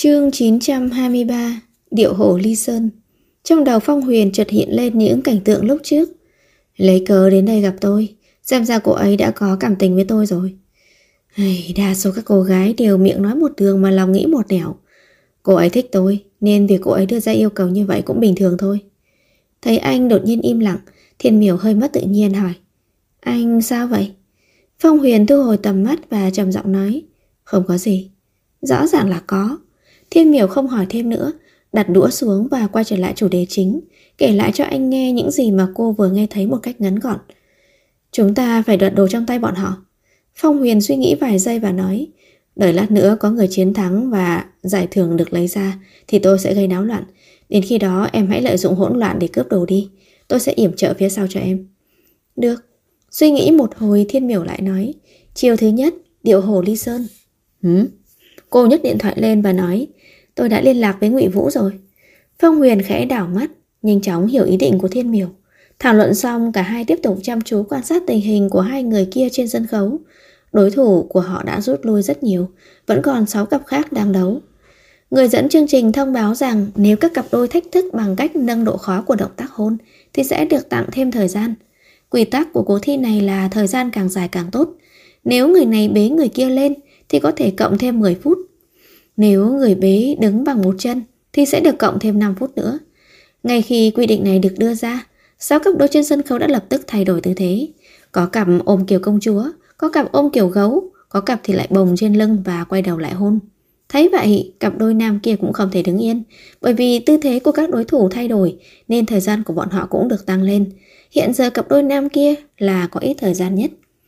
Chương 923. Điệu hổ ly sơn. Trong đầu Phong Huyền chợt hiện lên những cảnh tượng lúc trước. Lấy cớ đến đây gặp tôi, xem ra cô ấy đã có cảm tình với tôi rồi. Đa số các cô gái đều miệng nói một đường mà lòng nghĩ một nẻo. Cô ấy thích tôi, nên việc cô ấy đưa ra yêu cầu như vậy cũng bình thường thôi. Thấy anh đột nhiên im lặng, Thiên Miểu hơi mất tự nhiên hỏi: Anh sao vậy? Phong Huyền thu hồi tầm mắt và trầm giọng nói: Không có gì. Rõ ràng là có. Thiên Miểu không hỏi thêm nữa, đặt đũa xuống và quay trở lại chủ đề chính, kể lại cho anh nghe những gì mà cô vừa nghe thấy một cách ngắn gọn. Chúng ta phải đoạt đồ trong tay bọn họ. Phong Huyền suy nghĩ vài giây và nói: Đợi lát nữa có người chiến thắng và giải thưởng được lấy ra thì tôi sẽ gây náo loạn. Đến khi đó em hãy lợi dụng hỗn loạn để cướp đồ đi. Tôi sẽ yểm trợ phía sau cho em. Được. Suy nghĩ một hồi, Thiên Miểu lại nói: Chiều thứ nhất, điệu hổ ly sơn. Cô nhấc điện thoại lên và nói: Tôi đã liên lạc với Ngụy Vũ rồi. Phong Huyền khẽ đảo mắt, nhanh chóng hiểu ý định của Thiên Miểu. Thảo luận xong, cả hai tiếp tục chăm chú quan sát tình hình của hai người kia trên sân khấu. Đối thủ của họ đã rút lui rất nhiều, vẫn còn 6 cặp khác đang đấu. Người dẫn chương trình thông báo rằng nếu các cặp đôi thách thức bằng cách nâng độ khó của động tác hôn thì sẽ được tặng thêm thời gian. Quy tắc của cuộc thi này là thời gian càng dài càng tốt. Nếu người này bế người kia lên thì có thể cộng thêm 10 phút. Nếu người bế đứng bằng một chân thì sẽ được cộng thêm 5 phút nữa. Ngay khi quy định này được đưa ra, 6 cặp đôi trên sân khấu đã lập tức thay đổi tư thế. Có cặp ôm kiểu công chúa, có cặp ôm kiểu gấu, có cặp thì lại bồng trên lưng và quay đầu lại hôn. Thấy vậy, cặp đôi nam kia cũng không thể đứng yên, bởi vì tư thế của các đối thủ thay đổi nên thời gian của bọn họ cũng được tăng lên. Hiện giờ cặp đôi nam kia là có ít thời gian nhất.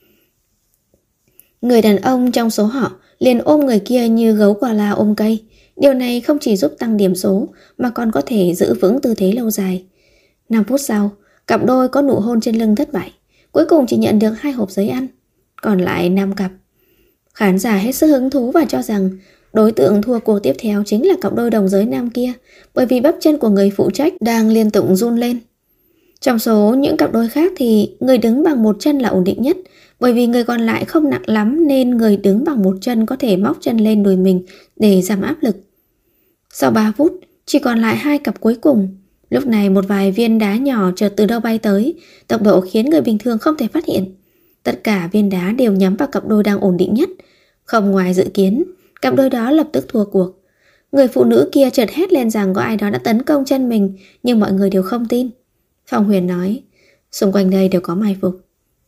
Người đàn ông trong số họ liền ôm người kia như gấu quả la ôm cây. Điều này không chỉ giúp tăng điểm số mà còn có thể giữ vững tư thế lâu dài. 5 phút sau, cặp đôi có nụ hôn trên lưng thất bại, cuối cùng chỉ nhận được 2 hộp giấy ăn. Còn lại 5 cặp. Khán giả hết sức hứng thú và cho rằng đối tượng thua cuộc tiếp theo chính là cặp đôi đồng giới nam kia, bởi vì bắp chân của người phụ trách đang liên tục run lên. Trong số những cặp đôi khác thì người đứng bằng một chân là ổn định nhất, bởi vì người còn lại không nặng lắm nên người đứng bằng một chân có thể móc chân lên đùi mình để giảm áp lực. Sau 3 phút, chỉ còn lại 2 cặp cuối cùng. Lúc này một vài viên đá nhỏ chợt từ đâu bay tới, tốc độ khiến người bình thường không thể phát hiện. Tất cả viên đá đều nhắm vào cặp đôi đang ổn định nhất. Không ngoài dự kiến, cặp đôi đó lập tức thua cuộc. Người phụ nữ kia chợt hét lên rằng có ai đó đã tấn công chân mình, nhưng mọi người đều không tin. Phong Huyền nói: Xung quanh đây đều có mai phục.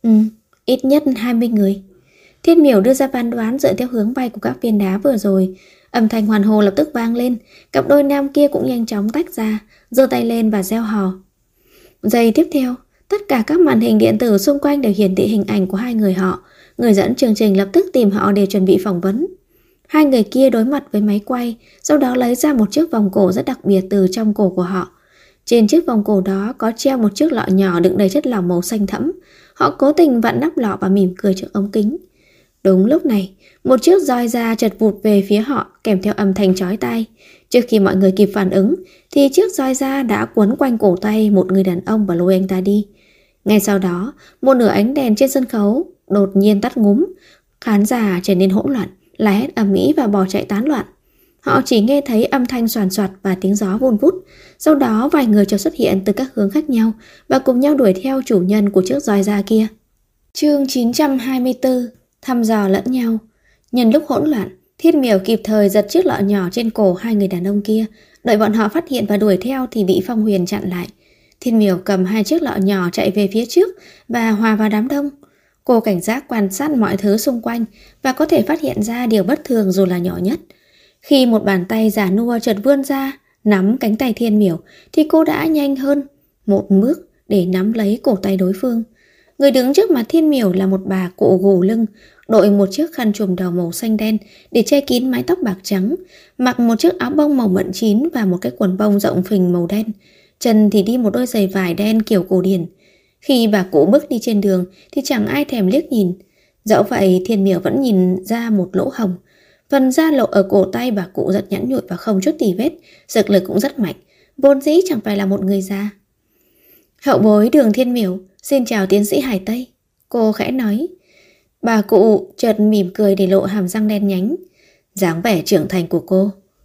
Ít nhất 20 người. Thiên Miểu đưa ra phán đoán dựa theo hướng bay của các viên đá vừa rồi. Âm thanh hoàn hồ lập tức vang lên. Cặp đôi nam kia cũng nhanh chóng tách ra, giơ tay lên và reo hò. Giây tiếp theo, tất cả các màn hình điện tử xung quanh đều hiển thị hình ảnh của hai người họ. Người dẫn chương trình lập tức tìm họ để chuẩn bị phỏng vấn. Hai người kia đối mặt với máy quay, sau đó lấy ra một chiếc vòng cổ rất đặc biệt từ trong cổ của họ. Trên chiếc vòng cổ đó có treo một chiếc lọ nhỏ đựng đầy chất lỏng màu xanh thẫm. Họ cố tình vặn nắp lọ và mỉm cười trước ống kính. Đúng lúc này, một chiếc roi da chật vụt về phía họ kèm theo âm thanh chói tai. Trước khi mọi người kịp phản ứng thì chiếc roi da đã quấn quanh cổ tay một người đàn ông và lôi anh ta đi. Ngay sau đó, một nửa ánh đèn trên sân khấu đột nhiên tắt ngúm. Khán giả trở nên hỗn loạn, la hét ầm ĩ và bỏ chạy tán loạn. Họ chỉ nghe thấy âm thanh xoàn xoạt và tiếng gió vun vút. Sau đó vài người chợt xuất hiện từ các hướng khác nhau và cùng nhau đuổi theo chủ nhân của chiếc roi da kia. Chương 924. Thăm dò lẫn nhau. Nhân lúc hỗn loạn, Thiên Miểu kịp thời giật chiếc lọ nhỏ trên cổ hai người đàn ông kia. Đợi bọn họ phát hiện và đuổi theo thì bị Phong Huyền chặn lại. Thiên Miểu cầm 2 chiếc lọ nhỏ chạy về phía trước và hòa vào đám đông. Cô cảnh giác quan sát mọi thứ xung quanh và có thể phát hiện ra điều bất thường dù là nhỏ nhất. Khi một bàn tay già nua chợt vươn ra nắm cánh tay Thiên Miểu thì cô đã nhanh hơn một bước để nắm lấy cổ tay đối phương. Người đứng trước mặt Thiên Miểu là một bà cụ gù lưng, đội một chiếc khăn trùm đầu màu xanh đen để che kín mái tóc bạc trắng, mặc một chiếc áo bông màu mận chín và một cái quần bông rộng phình màu đen. Chân thì đi một đôi giày vải đen kiểu cổ điển. Khi bà cụ bước đi trên đường thì chẳng ai thèm liếc nhìn. Dẫu vậy, Thiên Miểu vẫn nhìn ra một lỗ hồng. Phần da lộ ở cổ tay bà cụ rất nhẵn nhụi và không chút tì vết, sức lực cũng rất mạnh, vốn dĩ chẳng phải là một người già. Hậu bối Đường Thiên Miểu, xin chào tiến sĩ Hải Tây, cô khẽ nói. Bà cụ chợt mỉm cười để lộ hàm răng đen nhánh. Dáng vẻ trưởng thành của cô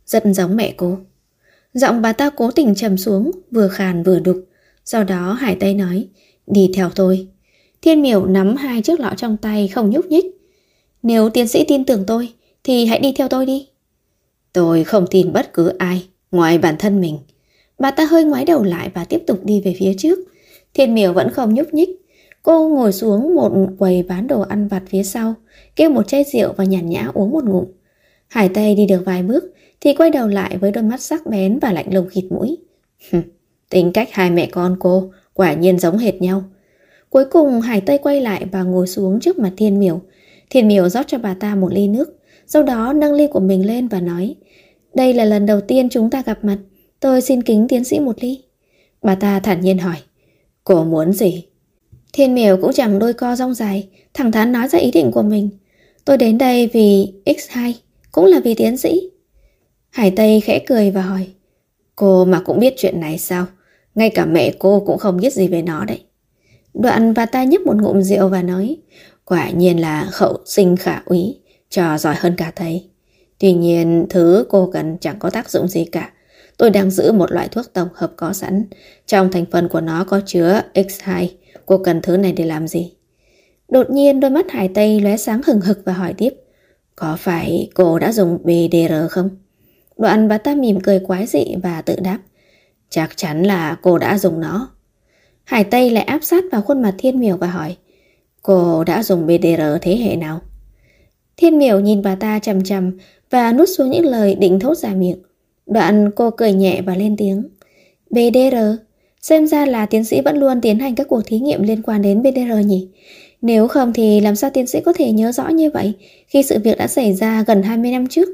rất giống mẹ cô. Giọng bà ta cố tình trầm xuống, vừa khàn vừa đục. Sau đó Hải Tây nói, đi theo tôi. Thiên Miểu nắm hai chiếc lọ trong tay không nhúc nhích. Nếu tiến sĩ tin tưởng tôi, thì hãy đi theo tôi đi. Tôi không tin bất cứ ai, ngoài bản thân mình. Bà ta hơi ngoái đầu lại và tiếp tục đi về phía trước. Thiên Miểu vẫn không nhúc nhích. Cô ngồi xuống một quầy bán đồ ăn vặt phía sau, kêu một chai rượu và nhàn nhã uống một ngụm. Hải Tây đi được vài bước thì quay đầu lại với đôi mắt sắc bén và lạnh lùng khịt mũi. Tính cách hai mẹ con cô quả nhiên giống hệt nhau. Cuối cùng Hải Tây quay lại và ngồi xuống trước mặt Thiên Miểu. Thiên Miểu rót cho bà ta một ly nước, sau đó nâng ly của mình lên và nói, đây là lần đầu tiên chúng ta gặp mặt, tôi xin kính tiến sĩ một ly. Bà ta thản nhiên hỏi, cô muốn gì? Thiên Miểu cũng chẳng đôi co dong dài, thẳng thắn nói ra ý định của mình. Tôi đến đây vì X2, cũng là vì tiến sĩ. Hải Tây khẽ cười và hỏi, cô mà cũng biết chuyện này sao? Ngay cả mẹ cô cũng không biết gì về nó đấy. Đoạn bà ta nhấp một ngụm rượu và nói, quả nhiên là hậu sinh khả úy, trò giỏi hơn cả thầy. Tuy nhiên thứ cô cần chẳng có tác dụng gì cả. Tôi đang giữ một loại thuốc tổng hợp có sẵn, trong thành phần của nó có chứa X2. Cô cần thứ này để làm gì? Đột nhiên đôi mắt Hải Tây lóe sáng hừng hực và hỏi tiếp, có phải cô đã dùng BDR không? Đoạn bà ta mỉm cười quái dị và tự đáp, chắc chắn là cô đã dùng nó. Hải Tây lại áp sát vào khuôn mặt Thiên Miểu và hỏi, cô đã dùng BDR thế hệ nào? Thiên Miểu nhìn bà ta chằm chằm và nuốt xuống những lời định thốt ra miệng. Đoạn cô cười nhẹ và lên tiếng, BDR? Xem ra là tiến sĩ vẫn luôn tiến hành các cuộc thí nghiệm liên quan đến BDR nhỉ? Nếu không thì làm sao tiến sĩ có thể nhớ rõ như vậy khi sự việc đã xảy ra gần 20 năm trước?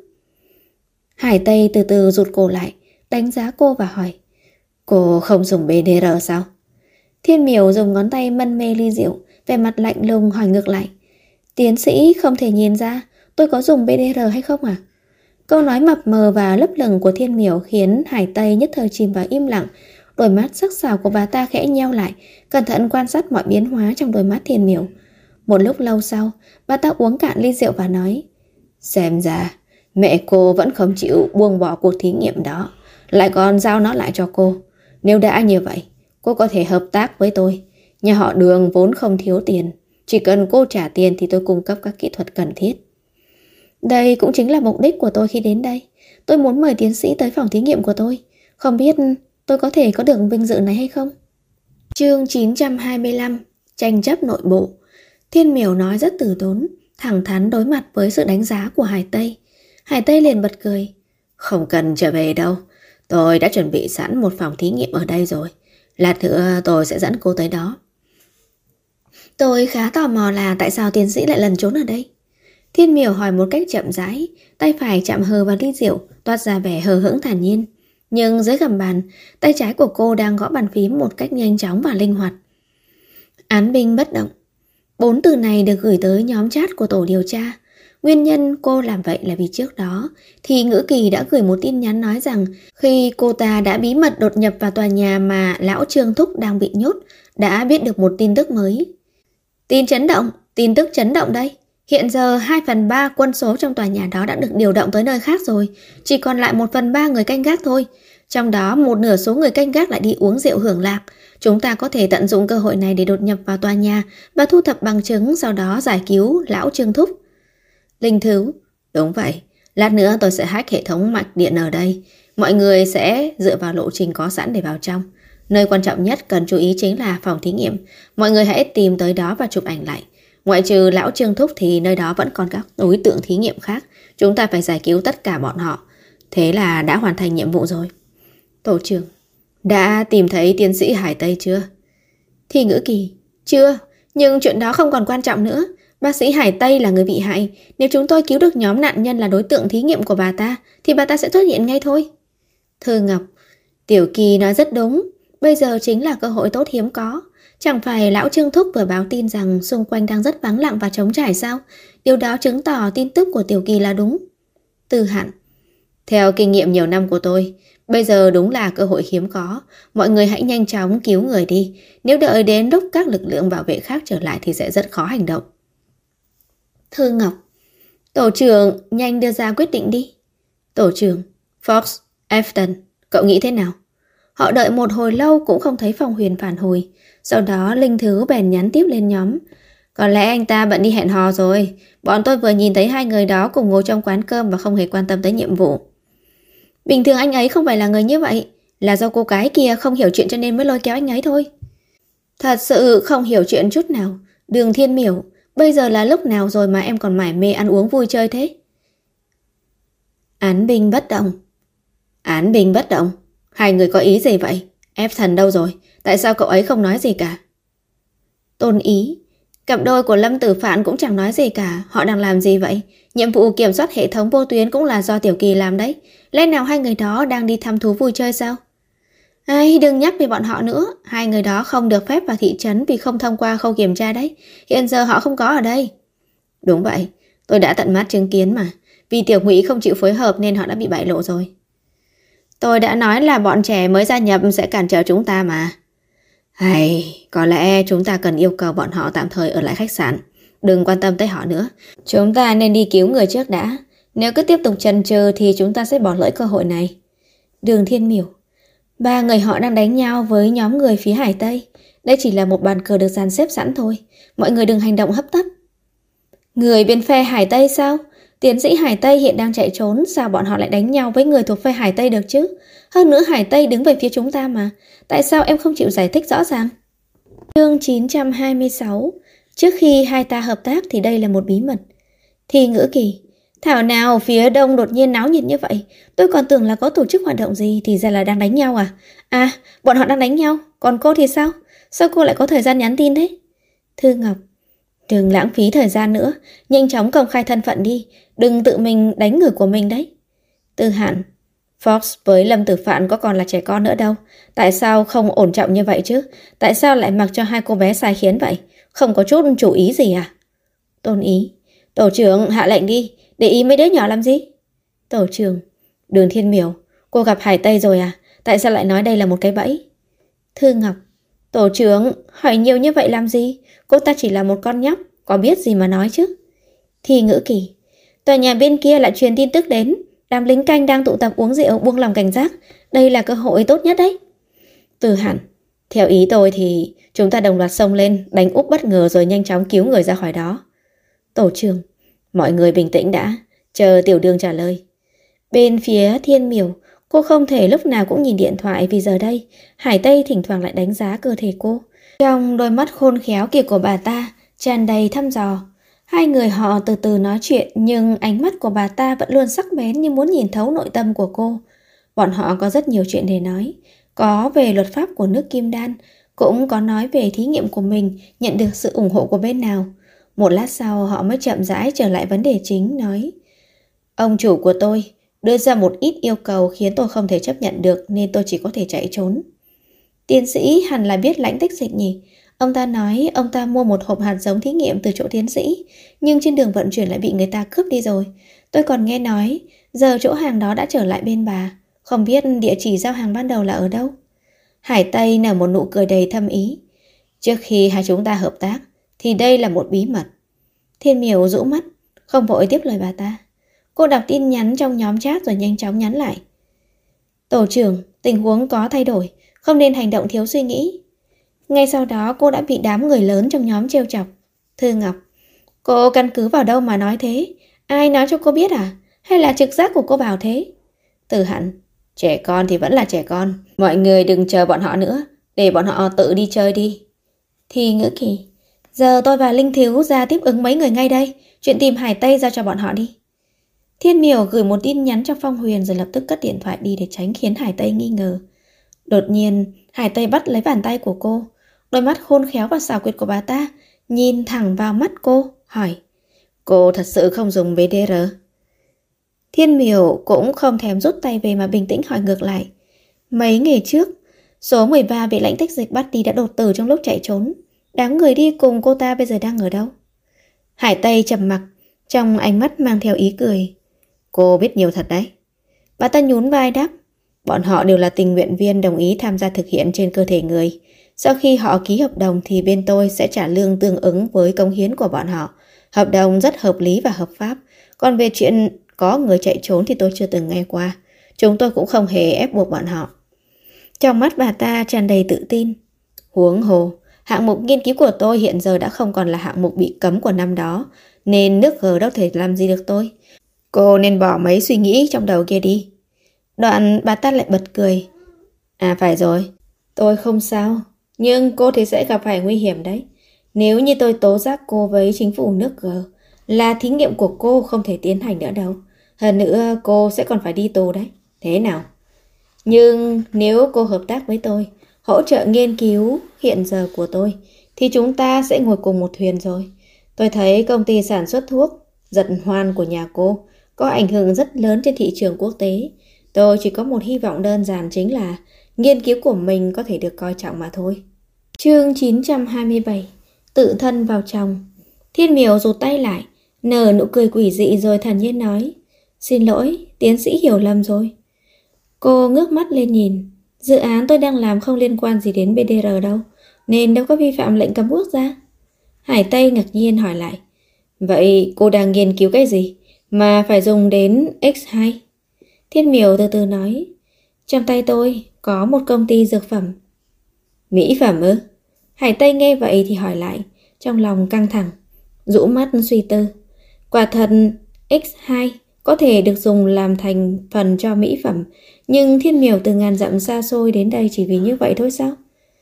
Hải Tây từ từ rụt cổ lại, đánh giá cô và hỏi, cô không dùng BDR sao? Thiên Miểu dùng ngón tay mân mê ly rượu, vẻ mặt lạnh lùng hỏi ngược lại, tiến sĩ không thể nhìn ra tôi có dùng BDR hay không à? Câu nói mập mờ và lấp lửng của Thiên Miểu khiến Hải Tây nhất thời chìm vào im lặng. Đôi mắt sắc sảo của bà ta khẽ nheo lại, cẩn thận quan sát mọi biến hóa trong đôi mắt Thiên Miểu. Một lúc lâu sau, bà ta uống cạn ly rượu và nói, xem ra mẹ cô vẫn không chịu buông bỏ cuộc thí nghiệm đó, lại còn giao nó lại cho cô. Nếu đã như vậy, cô có thể hợp tác với tôi. Nhà họ Đường vốn không thiếu tiền, chỉ cần cô trả tiền thì tôi cung cấp các kỹ thuật cần thiết. Đây cũng chính là mục đích của tôi khi đến đây. Tôi muốn mời tiến sĩ tới phòng thí nghiệm của tôi. Không biết tôi có thể có được vinh dự này hay không? Chương 925, tranh chấp nội bộ. Thiên Miểu nói rất từ tốn, thẳng thắn đối mặt với sự đánh giá của Hải Tây. Hải Tây liền bật cười, không cần trở về đâu. Tôi đã chuẩn bị sẵn một phòng thí nghiệm ở đây rồi. Lát nữa tôi sẽ dẫn cô tới đó. Tôi khá tò mò là tại sao tiến sĩ lại lẩn trốn ở đây? Thiên Miểu hỏi một cách chậm rãi, tay phải chạm hờ vào ly rượu, toát ra vẻ hờ hững thản nhiên. Nhưng dưới gầm bàn, tay trái của cô đang gõ bàn phím một cách nhanh chóng và linh hoạt. Án binh bất động. 4 từ này được gửi tới nhóm chat của tổ điều tra. Nguyên nhân cô làm vậy là vì trước đó thì Ngữ Kỳ đã gửi một tin nhắn nói rằng khi cô ta đã bí mật đột nhập vào tòa nhà mà lão Trương Thúc đang bị nhốt, đã biết được một tin tức mới. Tin chấn động, tin tức chấn động đây. Hiện giờ 2/3 quân số trong tòa nhà đó đã được điều động tới nơi khác rồi, chỉ còn lại 1/3 người canh gác thôi. Trong đó một nửa số người canh gác lại đi uống rượu hưởng lạc. Chúng ta có thể tận dụng cơ hội này để đột nhập vào tòa nhà và thu thập bằng chứng, sau đó giải cứu lão Trương Thúc. Linh Thứ, đúng vậy. Lát nữa tôi sẽ hack hệ thống mạch điện ở đây. Mọi người sẽ dựa vào lộ trình có sẵn để vào trong. Nơi quan trọng nhất cần chú ý chính là phòng thí nghiệm. Mọi người hãy tìm tới đó và chụp ảnh lại. Ngoại trừ lão Trương Thúc thì nơi đó vẫn còn các đối tượng thí nghiệm khác. Chúng ta phải giải cứu tất cả bọn họ. Thế là đã hoàn thành nhiệm vụ rồi. Tổ trưởng, đã tìm thấy tiến sĩ Hải Tây chưa? Thì Ngữ Kỳ, chưa. Nhưng chuyện đó không còn quan trọng nữa. Bác sĩ Hải Tây là người bị hại. Nếu chúng tôi cứu được nhóm nạn nhân là đối tượng thí nghiệm của bà ta, thì bà ta sẽ xuất hiện ngay thôi. Thư Ngọc, Tiểu Kỳ nói rất đúng. Bây giờ chính là cơ hội tốt hiếm có. Chẳng phải lão Trương Thúc vừa báo tin rằng xung quanh đang rất vắng lặng và trống trải sao? Điều đó chứng tỏ tin tức của Tiểu Kỳ là đúng. Từ Hạn, theo kinh nghiệm nhiều năm của tôi, bây giờ đúng là cơ hội hiếm có. Mọi người hãy nhanh chóng cứu người đi. Nếu đợi đến lúc các lực lượng bảo vệ khác trở lại thì sẽ rất khó hành động. Thư Ngọc, tổ trưởng nhanh đưa ra quyết định đi. Tổ trưởng, Fox, Afton, cậu nghĩ thế nào? Họ đợi một hồi lâu cũng không thấy Phong Huyền phản hồi. Sau đó Linh Thứ bèn nhắn tiếp lên nhóm. Có lẽ anh ta bận đi hẹn hò rồi. Bọn tôi vừa nhìn thấy hai người đó cùng ngồi trong quán cơm và không hề quan tâm tới nhiệm vụ. Bình thường anh ấy không phải là người như vậy. Là do cô gái kia không hiểu chuyện cho nên mới lôi kéo anh ấy thôi. Thật sự không hiểu chuyện chút nào. Đường Thiên Miểu, bây giờ là lúc nào rồi mà em còn mải mê ăn uống vui chơi thế? Án binh bất động. Án binh bất động? Hai người có ý gì vậy? Ép thần đâu rồi? Tại sao cậu ấy không nói gì cả? Tôn Ý, cặp đôi của Lâm Tử Phạn cũng chẳng nói gì cả. Họ đang làm gì vậy? Nhiệm vụ kiểm soát hệ thống vô tuyến cũng là do Tiểu Kỳ làm đấy. Lẽ nào hai người đó đang đi thăm thú vui chơi sao? Ai, đừng nhắc về bọn họ nữa. Hai người đó không được phép vào thị trấn vì không thông qua khâu kiểm tra đấy. Hiện giờ họ không có ở đây. Đúng vậy, tôi đã tận mắt chứng kiến mà. Vì Tiểu Ngụy không chịu phối hợp nên họ đã bị bại lộ rồi. Tôi đã nói là bọn trẻ mới gia nhập sẽ cản trở chúng ta mà. Hay, có lẽ chúng ta cần yêu cầu bọn họ tạm thời ở lại khách sạn. Đừng quan tâm tới họ nữa. Chúng ta nên đi cứu người trước đã. Nếu cứ tiếp tục chần chừ thì chúng ta sẽ bỏ lỡ cơ hội này. Đường Thiên Miểu, ba người họ đang đánh nhau với nhóm người phía Hải Tây. Đây chỉ là một bàn cờ được dàn xếp sẵn thôi. Mọi người đừng hành động hấp tấp. Người bên phe Hải Tây sao? Tiến sĩ Hải Tây hiện đang chạy trốn. Sao bọn họ lại đánh nhau với người thuộc phe Hải Tây được chứ? Hơn nữa Hải Tây đứng về phía chúng ta mà. Tại sao em không chịu giải thích rõ ràng? Chương 926. Trước khi hai ta hợp tác thì đây là một bí mật. Thi Ngữ Kỳ, thảo nào phía đông đột nhiên náo nhiệt như vậy. Tôi còn tưởng là có tổ chức hoạt động gì, thì ra là đang đánh nhau à? À, bọn họ đang đánh nhau. Còn cô thì sao? Sao cô lại có thời gian nhắn tin thế? Thư Ngọc, đừng lãng phí thời gian nữa. Nhanh chóng công khai thân phận đi. Đừng tự mình đánh người của mình đấy. Tư Hạn, Fox với Lâm Tử Phạn có còn là trẻ con nữa đâu. Tại sao không ổn trọng như vậy chứ? Tại sao lại mặc cho hai cô bé sai khiến vậy? Không có chút chủ ý gì à? Tôn Ý, tổ trưởng hạ lệnh đi. Để ý mấy đứa nhỏ làm gì? Tổ trưởng, Đường Thiên Miểu, cô gặp Hải Tây rồi à? Tại sao lại nói đây là một cái bẫy? Thư Ngọc, tổ trưởng hỏi nhiều như vậy làm gì? Cô ta chỉ là một con nhóc, có biết gì mà nói chứ? Thi Ngữ Kỳ, tòa nhà bên kia lại truyền tin tức đến. Đám lính canh đang tụ tập uống rượu, buông lòng cảnh giác. Đây là cơ hội tốt nhất đấy. Từ Hẳn, theo ý tôi thì chúng ta đồng loạt xông lên, đánh úp bất ngờ rồi nhanh chóng cứu người ra khỏi đó. Tổ trưởng, mọi người bình tĩnh đã, chờ Tiểu Đường trả lời. Bên phía Thiên Miểu, cô không thể lúc nào cũng nhìn điện thoại vì giờ đây Hải Tây thỉnh thoảng lại đánh giá cơ thể cô. Trong đôi mắt khôn khéo kia của bà ta tràn đầy thăm dò. Hai người họ từ từ nói chuyện nhưng ánh mắt của bà ta vẫn luôn sắc bén như muốn nhìn thấu nội tâm của cô. Bọn họ có rất nhiều chuyện để nói. Có về luật pháp của nước Kim Đan, cũng có nói về thí nghiệm của mình nhận được sự ủng hộ của bên nào. Một lát sau họ mới chậm rãi trở lại vấn đề chính, nói: Ông chủ của tôi đưa ra một ít yêu cầu khiến tôi không thể chấp nhận được nên tôi chỉ có thể chạy trốn. Tiến sĩ hẳn là biết Lãnh Tích Dịch nhỉ? Ông ta nói ông ta mua một hộp hạt giống thí nghiệm từ chỗ tiến sĩ, nhưng trên đường vận chuyển lại bị người ta cướp đi rồi. Tôi còn nghe nói giờ chỗ hàng đó đã trở lại bên bà. Không biết địa chỉ giao hàng ban đầu là ở đâu? Hải Tây nở một nụ cười đầy thâm ý. Trước khi hai chúng ta hợp tác thì đây là một bí mật. Thiên Miểu rũ mắt, không vội tiếp lời bà ta. Cô đọc tin nhắn trong nhóm chat rồi nhanh chóng nhắn lại: Tổ trưởng, tình huống có thay đổi, không nên hành động thiếu suy nghĩ. Ngay sau đó cô đã bị đám người lớn trong nhóm trêu chọc. Thư Ngọc, cô căn cứ vào đâu mà nói thế? Ai nói cho cô biết à? Hay là trực giác của cô bảo thế? Từ Hẳn, trẻ con thì vẫn là trẻ con. Mọi người đừng chờ bọn họ nữa, để bọn họ tự đi chơi đi. Thi Ngữ Kỳ, giờ tôi và Linh Thiếu ra tiếp ứng mấy người ngay đây. Chuyện tìm Hải Tây giao cho bọn họ đi. Thiên Miểu gửi một tin nhắn cho Phong Huyền rồi lập tức cất điện thoại đi để tránh khiến Hải Tây nghi ngờ. Đột nhiên Hải Tây bắt lấy bàn tay của cô. Đôi mắt khôn khéo và xảo quyệt của bà ta nhìn thẳng vào mắt cô, hỏi: Cô thật sự không dùng VDR? Thiên Miểu cũng không thèm rút tay về mà bình tĩnh hỏi ngược lại: Mấy ngày trước, số 13 bị Lãnh Tích Dịch bắt đi đã đột tử trong lúc chạy trốn. Đám người đi cùng cô ta bây giờ đang ở đâu? Hải Tây trầm mặc, trong ánh mắt mang theo ý cười. Cô biết nhiều thật đấy. Bà ta nhún vai đáp: Bọn họ đều là tình nguyện viên đồng ý tham gia thực hiện trên cơ thể người. Sau khi họ ký hợp đồng thì bên tôi sẽ trả lương tương ứng với cống hiến của bọn họ. Hợp đồng rất hợp lý và hợp pháp. Còn về chuyện có người chạy trốn thì tôi chưa từng nghe qua. Chúng tôi cũng không hề ép buộc bọn họ. Trong mắt bà ta tràn đầy tự tin. Huống hồ, hạng mục nghiên cứu của tôi hiện giờ đã không còn là hạng mục bị cấm của năm đó, nên nước G đâu thể làm gì được tôi. Cô nên bỏ mấy suy nghĩ trong đầu kia đi. Đoạn bà ta lại bật cười. À phải rồi, tôi không sao, nhưng cô thì sẽ gặp phải nguy hiểm đấy. Nếu như tôi tố giác cô với chính phủ nước G, là thí nghiệm của cô không thể tiến hành nữa đâu. Hơn nữa cô sẽ còn phải đi tù đấy. Thế nào? Nhưng nếu cô hợp tác với tôi, hỗ trợ nghiên cứu hiện giờ của tôi, thì chúng ta sẽ ngồi cùng một thuyền rồi. Tôi thấy công ty sản xuất thuốc Giật Hoan của nhà cô có ảnh hưởng rất lớn trên thị trường quốc tế. Tôi chỉ có một hy vọng đơn giản, chính là nghiên cứu của mình có thể được coi trọng mà thôi. Chương 927. Tự thân vào chồng. Thiên Miểu rụt tay lại, nở nụ cười quỷ dị rồi thản nhiên nói. Xin lỗi, tiến sĩ hiểu lầm rồi. Cô ngước mắt lên nhìn. Dự án tôi đang làm không liên quan gì đến BDR đâu, nên đâu có vi phạm lệnh cấm quốc gia. Hải Tây ngạc nhiên hỏi lại. Vậy cô đang nghiên cứu cái gì mà phải dùng đến X2? Thiên Miểu từ từ nói. Trong tay tôi có một công ty dược phẩm. Mỹ phẩm ư? Hải Tây nghe vậy thì hỏi lại, trong lòng căng thẳng, rũ mắt suy tư. Quả thật X2 có thể được dùng làm thành phần cho mỹ phẩm, nhưng Thiên Miểu từ ngàn dặm xa xôi đến đây chỉ vì như vậy thôi sao?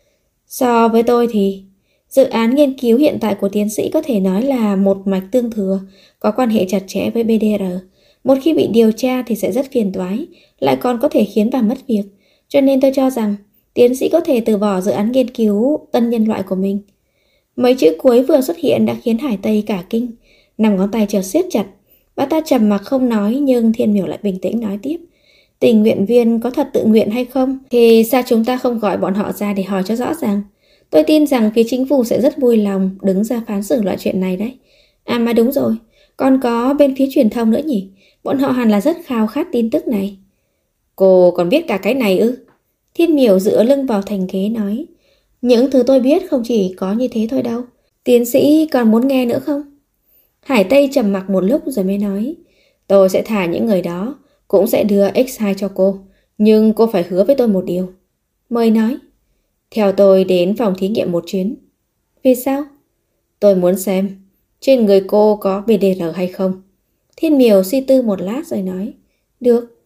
So với tôi thì dự án nghiên cứu hiện tại của tiến sĩ có thể nói là một mạch tương thừa, có quan hệ chặt chẽ với BDR. Một khi bị điều tra thì sẽ rất phiền toái, lại còn có thể khiến bà mất việc. Cho nên tôi cho rằng tiến sĩ có thể từ bỏ dự án nghiên cứu tân nhân loại của mình. Mấy chữ cuối vừa xuất hiện đã khiến Hải Tây cả kinh, năm ngón tay chợt siết chặt. Bà ta trầm mặc không nói, nhưng Thiên Miểu lại bình tĩnh nói tiếp. Tình nguyện viên có thật tự nguyện hay không thì sao chúng ta không gọi bọn họ ra để hỏi cho rõ ràng. Tôi tin rằng phía chính phủ sẽ rất vui lòng đứng ra phán xử loại chuyện này đấy. À mà đúng rồi, còn có bên phía truyền thông nữa nhỉ. Bọn họ hẳn là rất khao khát tin tức này. Cô còn biết cả cái này ư? Thiên Miểu dựa lưng vào thành ghế nói. Những thứ tôi biết không chỉ có như thế thôi đâu. Tiến sĩ còn muốn nghe nữa không? Hải Tây trầm mặc một lúc rồi mới nói. Tôi sẽ thả những người đó, cũng sẽ đưa X2 cho cô. Nhưng cô phải hứa với tôi một điều. Mời nói. Theo tôi đến phòng thí nghiệm một chuyến. Vì sao? Tôi muốn xem trên người cô có BDR hay không. Thiên Miểu suy tư một lát rồi nói. Được.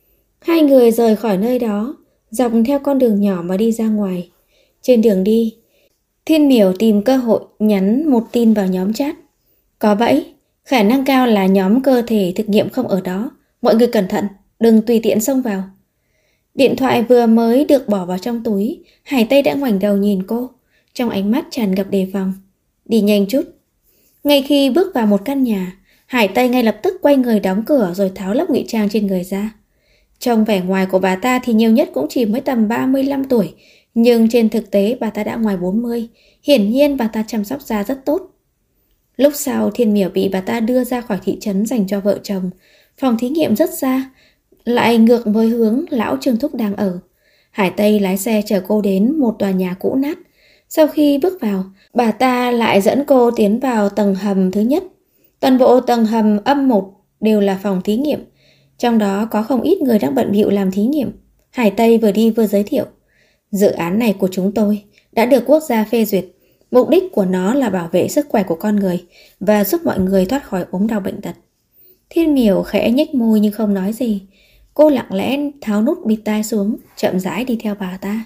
Hai người rời khỏi nơi đó, dọc theo con đường nhỏ mà đi ra ngoài. Trên đường đi, Thiên Miểu tìm cơ hội nhắn một tin vào nhóm chat. Có bẫy, khả năng cao là nhóm cơ thể thực nghiệm không ở đó. Mọi người cẩn thận, đừng tùy tiện xông vào. Điện thoại vừa mới được bỏ vào trong túi, Hải Tây đã ngoảnh đầu nhìn cô, trong ánh mắt tràn ngập đề phòng. Đi nhanh chút. Ngay khi bước vào một căn nhà, Hải Tây ngay lập tức quay người đóng cửa rồi tháo lớp ngụy trang trên người ra. Trong vẻ ngoài của bà ta thì nhiều nhất cũng chỉ mới tầm 35 tuổi, nhưng trên thực tế bà ta đã ngoài 40. Hiển nhiên bà ta chăm sóc da rất tốt. Lúc sau Thiên Miểu bị bà ta đưa ra khỏi thị trấn dành cho vợ chồng. Phòng thí nghiệm rất xa, lại ngược với hướng lão Trương Thúc đang ở. Hải Tây lái xe chở cô đến một tòa nhà cũ nát. Sau khi bước vào, bà ta lại dẫn cô tiến vào tầng hầm thứ nhất. Toàn bộ tầng hầm âm 1 đều là phòng thí nghiệm. Trong đó có không ít người đang bận bịu làm thí nghiệm. Hải Tây vừa đi vừa giới thiệu. Dự án này của chúng tôi đã được quốc gia phê duyệt. Mục đích của nó là bảo vệ sức khỏe của con người và giúp mọi người thoát khỏi ốm đau bệnh tật. Thiên Miểu khẽ nhếch môi nhưng không nói gì. Cô lặng lẽ tháo nút bịt tai xuống, chậm rãi đi theo bà ta.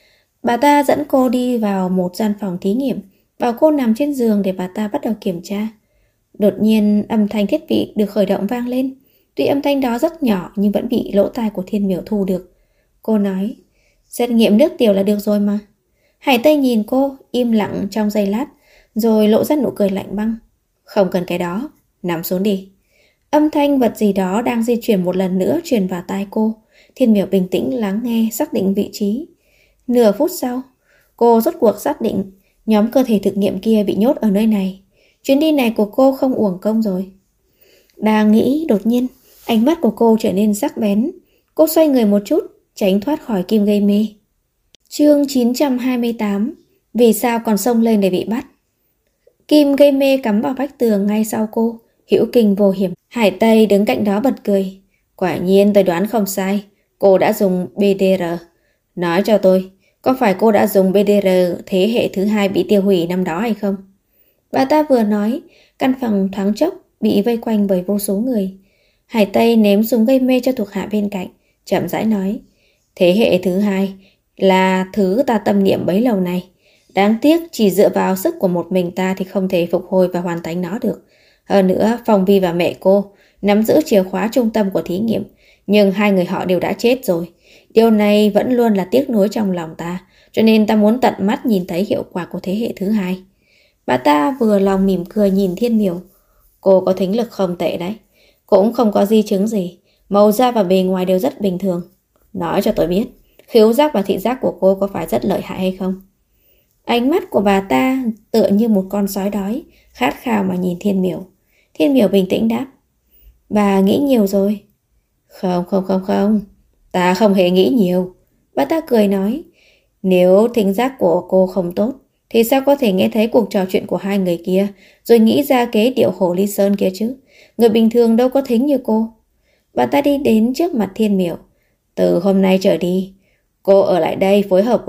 Bà ta dẫn cô đi vào một gian phòng thí nghiệm, bảo cô nằm trên giường để bà ta bắt đầu kiểm tra. Đột nhiên âm thanh thiết bị được khởi động vang lên. Tuy âm thanh đó rất nhỏ nhưng vẫn bị lỗ tai của Thiên Miểu thu được. Cô nói, xét nghiệm nước tiểu là được rồi mà. Hải Tây nhìn cô, im lặng trong giây lát, rồi lộ ra nụ cười lạnh băng. Không cần cái đó, nằm xuống đi. Âm thanh vật gì đó đang di chuyển một lần nữa truyền vào tai cô. Thiên Miểu bình tĩnh lắng nghe, xác định vị trí. Nửa phút sau, cô rốt cuộc xác định nhóm cơ thể thực nghiệm kia bị nhốt ở nơi này. Chuyến đi này của cô không uổng công rồi. Đang nghĩ, đột nhiên ánh mắt của cô trở nên sắc bén. Cô xoay người một chút, tránh thoát khỏi kim gây mê. Chương 928. Vì sao còn xông lên để bị bắt? Kim gây mê cắm vào vách tường ngay sau cô, hữu kinh vô hiểm. Hải Tây đứng cạnh đó bật cười. Quả nhiên tôi đoán không sai. cô đã dùng BDR. Nói cho tôi, có phải cô đã dùng BDR thế hệ thứ 2 bị tiêu hủy năm đó hay không? Bà ta vừa nói, căn phòng thoáng chốc bị vây quanh bởi vô số người. Hải Tây ném súng gây mê cho thuộc hạ bên cạnh, chậm rãi nói. Thế hệ thứ 2 là thứ ta tâm niệm bấy lâu nay. Đáng tiếc chỉ dựa vào sức của một mình ta thì không thể phục hồi và hoàn thành nó được. Hơn nữa, Phong Vi và mẹ cô nắm giữ chìa khóa trung tâm của thí nghiệm, nhưng hai người họ đều đã chết rồi. Điều này vẫn luôn là tiếc nuối trong lòng ta, cho nên ta muốn tận mắt nhìn thấy hiệu quả của thế hệ thứ 2. Bà ta vừa lòng mỉm cười nhìn Thiên Miểu. Cô có thính lực không tệ đấy. Cũng không có di chứng gì. Màu da và bề ngoài đều rất bình thường. Nói cho tôi biết, khứu giác và thị giác của cô có phải rất lợi hại hay không? Ánh mắt của bà ta tựa như một con sói đói, khát khao mà nhìn Thiên Miểu. Thiên Miểu bình tĩnh đáp. Bà nghĩ nhiều rồi. Không. Ta không hề nghĩ nhiều. Bà ta cười nói. Nếu thính giác của cô không tốt, thì sao có thể nghe thấy cuộc trò chuyện của hai người kia, rồi nghĩ ra kế điệu Hồ Ly Sơn kia chứ? Người bình thường đâu có thính như cô. Bà ta đi đến trước mặt Thiên Miểu. Từ hôm nay trở đi, cô ở lại đây phối hợp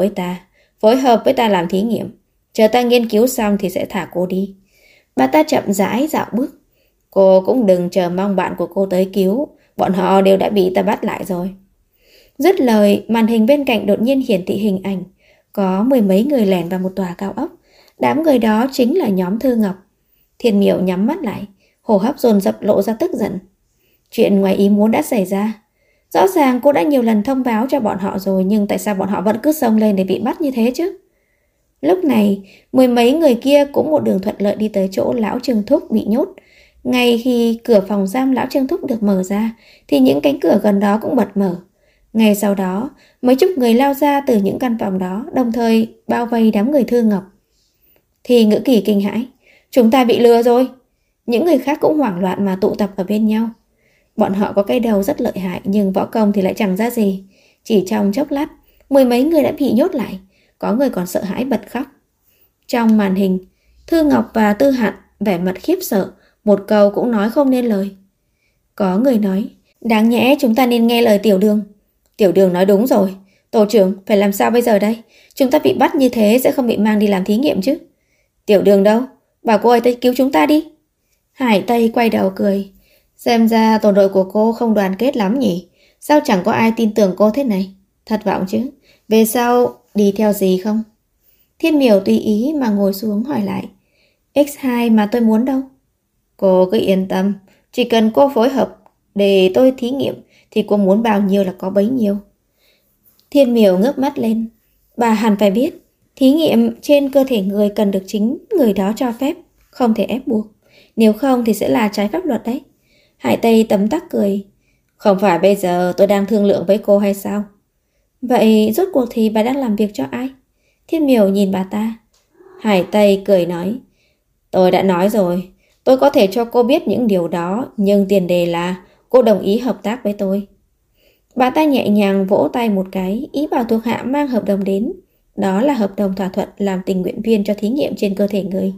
với ta làm thí nghiệm. Chờ ta nghiên cứu xong thì sẽ thả cô đi. Bà ta chậm rãi dạo bước. Cô cũng đừng chờ mong bạn của cô tới cứu, bọn họ đều đã bị ta bắt lại rồi. Dứt lời, màn hình bên cạnh đột nhiên hiển thị hình ảnh. Có mười mấy người lẻn vào một tòa cao ốc. Đám người đó chính là nhóm Thư Ngọc. Thiên Miểu nhắm mắt lại, hô hấp dồn dập lộ ra tức giận. Chuyện ngoài ý muốn đã xảy ra. Rõ ràng cô đã nhiều lần thông báo cho bọn họ rồi, nhưng tại sao bọn họ vẫn cứ xông lên để bị bắt như thế chứ? Lúc này, mười mấy người kia cũng một đường thuận lợi đi tới chỗ lão Trương Thúc bị nhốt. Ngay khi cửa phòng giam lão Trương Thúc được mở ra, thì những cánh cửa gần đó cũng bật mở. Ngay sau đó, mấy chục người lao ra từ những căn phòng đó, đồng thời bao vây đám người Thư Ngọc. Thì Ngữ Kỳ kinh hãi. Chúng ta bị lừa rồi. Những người khác cũng hoảng loạn mà tụ tập ở bên nhau. Bọn họ có cái đầu rất lợi hại, nhưng võ công thì lại chẳng ra gì. Chỉ trong chốc lát, mười mấy người đã bị nhốt lại. Có người còn sợ hãi bật khóc. Trong màn hình, Thư Ngọc và Tư Hận vẻ mặt khiếp sợ, một câu cũng nói không nên lời. Có người nói, đáng nhẽ chúng ta nên nghe lời Tiểu Đường. Tiểu Đường nói đúng rồi. Tổ trưởng, phải làm sao bây giờ đây? Chúng ta bị bắt như thế sẽ không bị mang đi làm thí nghiệm chứ? Tiểu Đường đâu? Bảo cô ấy tới cứu chúng ta đi. Hải Tây quay đầu cười. Xem ra tổ đội của cô không đoàn kết lắm nhỉ? Sao chẳng có ai tin tưởng cô thế này? Thất vọng chứ. Về sau đi theo gì không? Thiên Miểu tùy ý mà ngồi xuống hỏi lại. X2 mà tôi muốn đâu? Cô cứ yên tâm. Chỉ cần cô phối hợp để tôi thí nghiệm thì cô muốn bao nhiêu là có bấy nhiêu. Thiên Miểu ngước mắt lên. Bà hẳn phải biết, thí nghiệm trên cơ thể người cần được chính người đó cho phép, không thể ép buộc. Nếu không thì sẽ là trái pháp luật đấy. Hải Tây tấm tắc cười. Không phải bây giờ tôi đang thương lượng với cô hay sao? Vậy rốt cuộc thì bà đang làm việc cho ai? Thiên Miểu nhìn bà ta. Hải Tây cười nói. Tôi đã nói rồi, tôi có thể cho cô biết những điều đó, nhưng tiền đề là cô đồng ý hợp tác với tôi. Bà ta nhẹ nhàng vỗ tay một cái, ý bảo thuộc hạ mang hợp đồng đến. Đó là hợp đồng thỏa thuận làm tình nguyện viên cho thí nghiệm trên cơ thể người.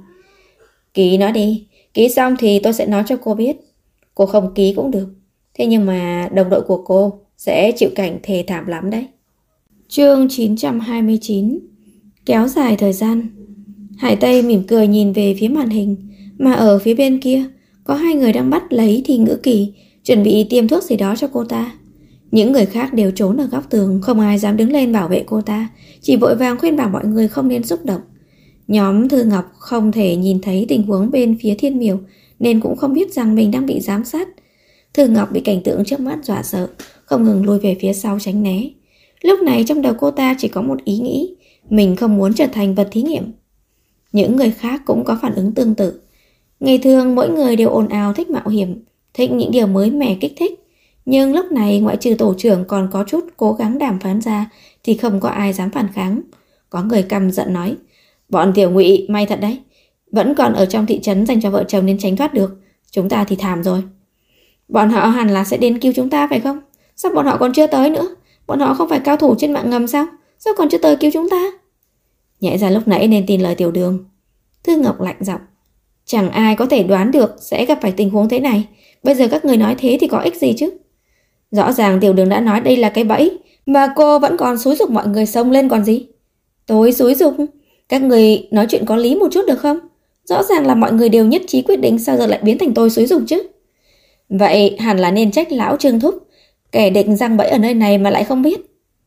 Ký nó đi, ký xong thì tôi sẽ nói cho cô biết. Cô không ký cũng được. Thế nhưng mà đồng đội của cô sẽ chịu cảnh thê thảm lắm đấy. Chương 929. Kéo dài thời gian. Hải Tây mỉm cười nhìn về phía màn hình, mà ở phía bên kia có hai người đang bắt lấy Thì Ngữ Kỳ, chuẩn bị tiêm thuốc gì đó cho cô ta. Những người khác đều trốn ở góc tường, không ai dám đứng lên bảo vệ cô ta, chỉ vội vàng khuyên bảo mọi người không nên xúc động. Nhóm Thư Ngọc không thể nhìn thấy tình huống bên phía Thiên Miểu, nên cũng không biết rằng mình đang bị giám sát. Thư Ngọc bị cảnh tượng trước mắt dọa sợ, không ngừng lùi về phía sau tránh né. Lúc này trong đầu cô ta chỉ có một ý nghĩ, mình không muốn trở thành vật thí nghiệm. Những người khác cũng có phản ứng tương tự. Ngày thường mỗi người đều ồn ào thích mạo hiểm, thích những điều mới mẻ kích thích. Nhưng lúc này ngoại trừ tổ trưởng còn có chút cố gắng đàm phán ra thì không có ai dám phản kháng. Có người căm giận nói, bọn Tiểu Ngụy may thật đấy, vẫn còn ở trong thị trấn dành cho vợ chồng nên tránh thoát được. Chúng ta thì thảm rồi. Bọn họ hẳn là sẽ đến cứu chúng ta phải không? Sao bọn họ còn chưa tới nữa? Bọn họ không phải cao thủ trên mạng ngầm sao? Sao còn chưa tới cứu chúng ta? Nhẽ ra lúc nãy nên tin lời Tiểu Đường. Thư Ngọc lạnh giọng. Chẳng ai có thể đoán được sẽ gặp phải tình huống thế này. Bây giờ các người nói thế thì có ích gì chứ? Rõ ràng tiểu đường đã nói đây là cái bẫy, mà cô vẫn còn xúi giục mọi người xông lên còn gì. Tôi xúi giục? Các người nói chuyện có lý một chút được không? Rõ ràng là mọi người đều nhất trí quyết định, sao giờ lại biến thành tôi xúi giục chứ? Vậy hẳn là nên trách lão Trương thúc, kẻ định giăng bẫy ở nơi này mà lại không biết.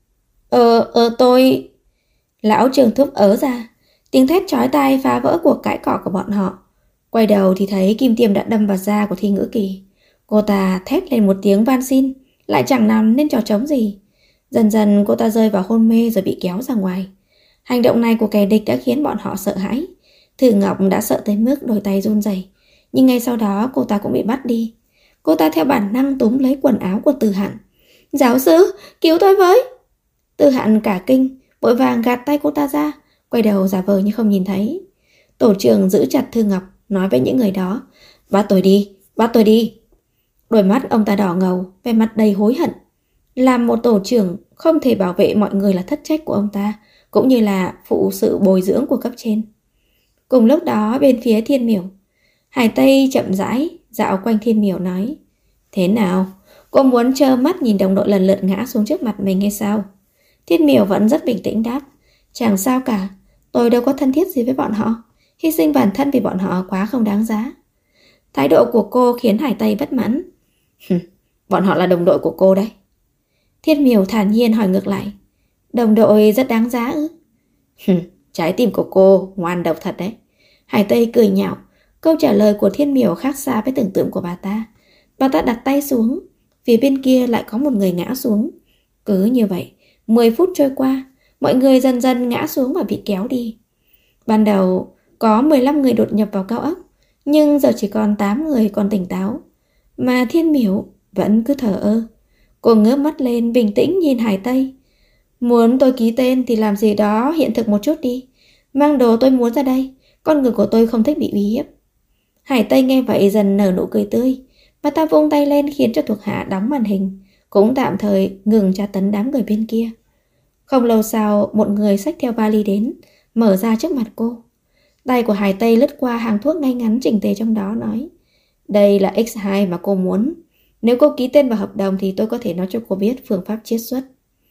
Tôi... Lão Trương thúc ớ ra, tiếng thét chói tai phá vỡ cuộc cãi cọ của bọn họ. Quay đầu thì thấy kim tiêm đã đâm vào da của Thi Ngữ Kỳ. Cô ta thét lên một tiếng van xin, lại chẳng làm nên trò trống gì. Dần dần cô ta rơi vào hôn mê rồi bị kéo ra ngoài. Hành động này của kẻ địch đã khiến bọn họ sợ hãi. Thư Ngọc đã sợ tới mức đôi tay run rẩy, nhưng ngay sau đó cô ta cũng bị bắt đi. Cô ta theo bản năng túm lấy quần áo của Từ Hạn. Giáo sư, cứu tôi với! Từ Hạn cả kinh, vội vàng gạt tay cô ta ra, quay đầu giả vờ như không nhìn thấy. Tổ trưởng giữ chặt Thư Ngọc, nói với những người đó, bắt tôi đi, bắt tôi đi. Đôi mắt ông ta đỏ ngầu, vẻ mặt đầy hối hận. Làm một tổ trưởng không thể bảo vệ mọi người là thất trách của ông ta, cũng như là phụ sự bồi dưỡng của cấp trên. Cùng lúc đó bên phía Thiên Miểu, Hải Tây chậm rãi dạo quanh Thiên Miểu nói, thế nào, cô muốn trơ mắt nhìn đồng đội lần lượt ngã xuống trước mặt mình hay sao? Thiên Miểu vẫn rất bình tĩnh đáp, chẳng sao cả, tôi đâu có thân thiết gì với bọn họ, hy sinh bản thân vì bọn họ quá không đáng giá. Thái độ của cô khiến Hải Tây bất mãn. Bọn họ là đồng đội của cô đấy. Thiên Miểu thản nhiên hỏi ngược lại, đồng đội rất đáng giá ư? Trái tim của cô ngoan độc thật đấy. Hải Tây cười nhạo. Câu trả lời của Thiên Miểu khác xa với tưởng tượng của bà ta. Bà ta đặt tay xuống, phía bên kia lại có một người ngã xuống. Cứ như vậy, 10 phút trôi qua, mọi người dần dần ngã xuống và bị kéo đi. Ban đầu có 15 người đột nhập vào cao ốc, nhưng giờ chỉ còn 8 người còn tỉnh táo. Mà Thiên Miểu vẫn cứ thờ ơ. Cô ngước mắt lên bình tĩnh nhìn Hải Tây. Muốn tôi ký tên thì làm gì đó hiện thực một chút đi. Mang đồ tôi muốn ra đây, con người của tôi không thích bị uy hiếp. Hải Tây nghe vậy dần nở nụ cười tươi. Bà ta vung tay lên khiến cho thuộc hạ đóng màn hình, cũng tạm thời ngừng tra tấn đám người bên kia. Không lâu sau, một người xách theo vali đến, mở ra trước mặt cô. Tay của Hải Tây lướt qua hàng thuốc ngay ngắn chỉnh tề trong đó, nói, đây là X2 mà cô muốn. Nếu cô ký tên vào hợp đồng thì tôi có thể nói cho cô biết phương pháp chiết xuất.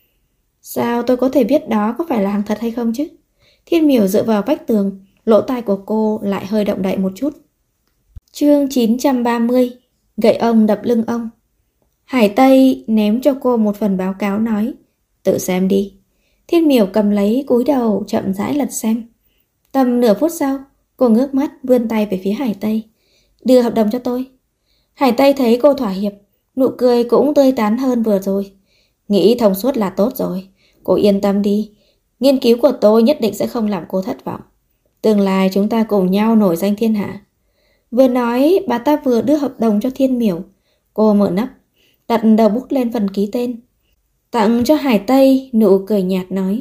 Sao tôi có thể biết đó có phải là hàng thật hay không chứ? Thiên Miểu dựa vào vách tường, lỗ tai của cô lại hơi động đậy một chút. Chương 930, gậy ông đập lưng ông. Hải Tây ném cho cô một phần báo cáo nói, tự xem đi. Thiên Miểu cầm lấy cúi đầu chậm rãi lật xem. Tầm nửa phút sau, cô ngước mắt vươn tay về phía Hải Tây. Đưa hợp đồng cho tôi. Hải Tây thấy cô thỏa hiệp, nụ cười cũng tươi tắn hơn vừa rồi. Nghĩ thông suốt là tốt rồi. Cô yên tâm đi. Nghiên cứu của tôi nhất định sẽ không làm cô thất vọng. Tương lai chúng ta cùng nhau nổi danh thiên hạ. Vừa nói, bà ta vừa đưa hợp đồng cho Thiên Miểu. Cô mở nắp, đặt đầu bút lên phần ký tên. Tặng cho Hải Tây, nụ cười nhạt nói,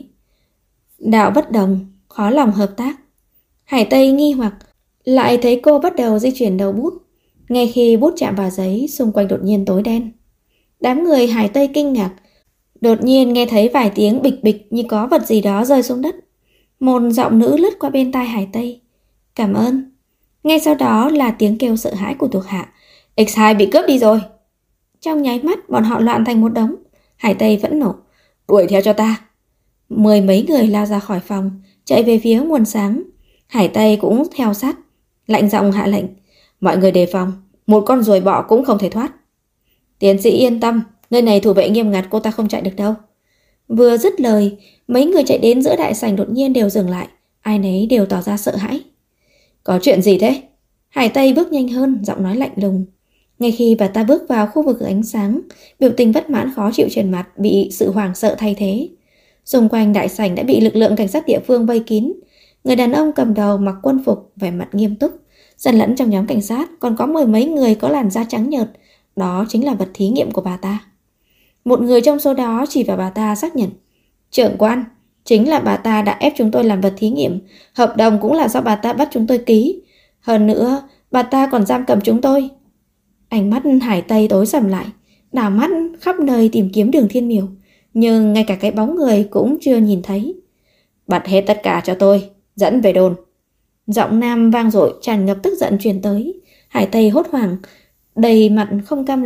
đạo bất đồng, khó lòng hợp tác. Hải Tây nghi hoặc, lại thấy cô bắt đầu di chuyển đầu bút. Ngay khi bút chạm vào giấy, xung quanh đột nhiên tối đen. Đám người Hải Tây kinh ngạc. Đột nhiên nghe thấy vài tiếng bịch bịch như có vật gì đó rơi xuống đất. Một giọng nữ lướt qua bên tai Hải Tây. Cảm ơn. Ngay sau đó là tiếng kêu sợ hãi của thuộc hạ. X2 bị cướp đi rồi. Trong nháy mắt bọn họ loạn thành một đống. Hải Tây vẫn nổ. Đuổi theo cho ta. 10 mấy người lao ra khỏi phòng, chạy về phía nguồn sáng. Hải Tây cũng theo sát, lạnh giọng hạ lệnh. Mọi người đề phòng, một con ruồi bọ cũng không thể thoát. Tiến sĩ yên tâm, nơi này thủ vệ nghiêm ngặt, cô ta không chạy được đâu. Vừa dứt lời, mấy người chạy đến giữa đại sảnh đột nhiên đều dừng lại. Ai nấy đều tỏ ra sợ hãi. Có chuyện gì thế? Hải Tây bước nhanh hơn, giọng nói lạnh lùng. Ngay khi bà ta bước vào khu vực ánh sáng, biểu tình bất mãn khó chịu trên mặt bị sự hoảng sợ thay thế. Xung quanh đại sảnh đã bị lực lượng cảnh sát địa phương vây kín. Người đàn ông cầm đầu mặc quân phục, vẻ mặt nghiêm túc. Xen lẫn trong nhóm cảnh sát còn có 10 mấy người có làn da trắng nhợt. Đó chính là vật thí nghiệm của bà ta. Một người trong số đó chỉ vào bà ta xác nhận. Trưởng quan, chính là bà ta đã ép chúng tôi làm vật thí nghiệm. Hợp đồng cũng là do bà ta bắt chúng tôi ký. Hơn nữa, bà ta còn giam cầm chúng tôi. Ánh mắt Hải Tây tối sầm lại, đảo mắt khắp nơi tìm kiếm Đường Thiên Miểu, nhưng ngay cả cái bóng người cũng chưa nhìn thấy. Bắt hết tất cả cho tôi, dẫn về đồn. Giọng nam vang dội tràn ngập tức giận truyền tới. Hải Tây hốt hoảng, đầy mặt không cam lòng.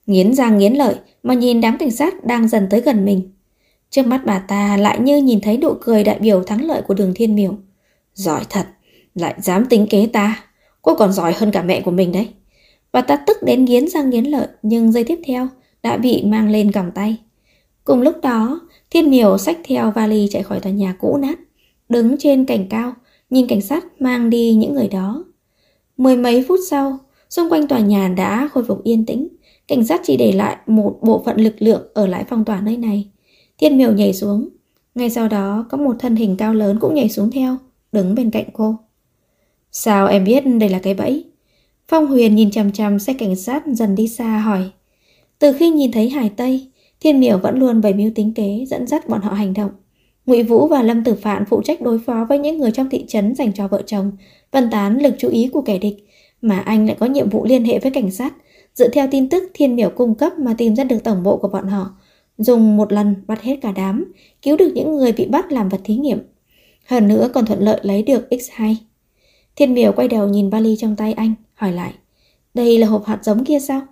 nghiến răng nghiến lợi mà nhìn đám cảnh sát đang dần tới gần mình. Trước mắt bà ta lại như nhìn thấy nụ cười đại biểu thắng lợi của Đường Thiên Miểu. Giỏi thật, lại dám tính kế ta. Cô còn giỏi hơn cả mẹ của mình đấy. Bà ta tức đến nghiến răng nghiến lợi, nhưng giây tiếp theo đã bị mang lên còng tay. Cùng lúc đó, Thiên Miểu xách theo vali chạy khỏi tòa nhà cũ nát, đứng trên cành cao, nhìn cảnh sát mang đi những người đó. Mười mấy phút sau, xung quanh tòa nhà đã khôi phục yên tĩnh. Cảnh sát chỉ để lại một bộ phận lực lượng ở lại phong tỏa nơi này. Thiên Miểu nhảy xuống. Ngay sau đó có một thân hình cao lớn cũng nhảy xuống theo, đứng bên cạnh cô. Sao em biết đây là cái bẫy? Phong Huyền nhìn chằm chằm xe cảnh sát dần đi xa hỏi. Từ khi nhìn thấy Hải Tây, Thiên Miểu vẫn luôn bày mưu tính kế dẫn dắt bọn họ hành động. Ngụy Vũ và Lâm Tử Phạn phụ trách đối phó với những người trong thị trấn dành cho vợ chồng, phân tán lực chú ý của kẻ địch, mà anh lại có nhiệm vụ liên hệ với cảnh sát, dựa theo tin tức Thiên Miểu cung cấp mà tìm ra được tổng bộ của bọn họ, dùng một lần bắt hết cả đám, cứu được những người bị bắt làm vật thí nghiệm. Hơn nữa còn thuận lợi lấy được X2. Thiên Miểu quay đầu nhìn vali trong tay anh, hỏi lại. Đây là hộp hạt giống kia sao?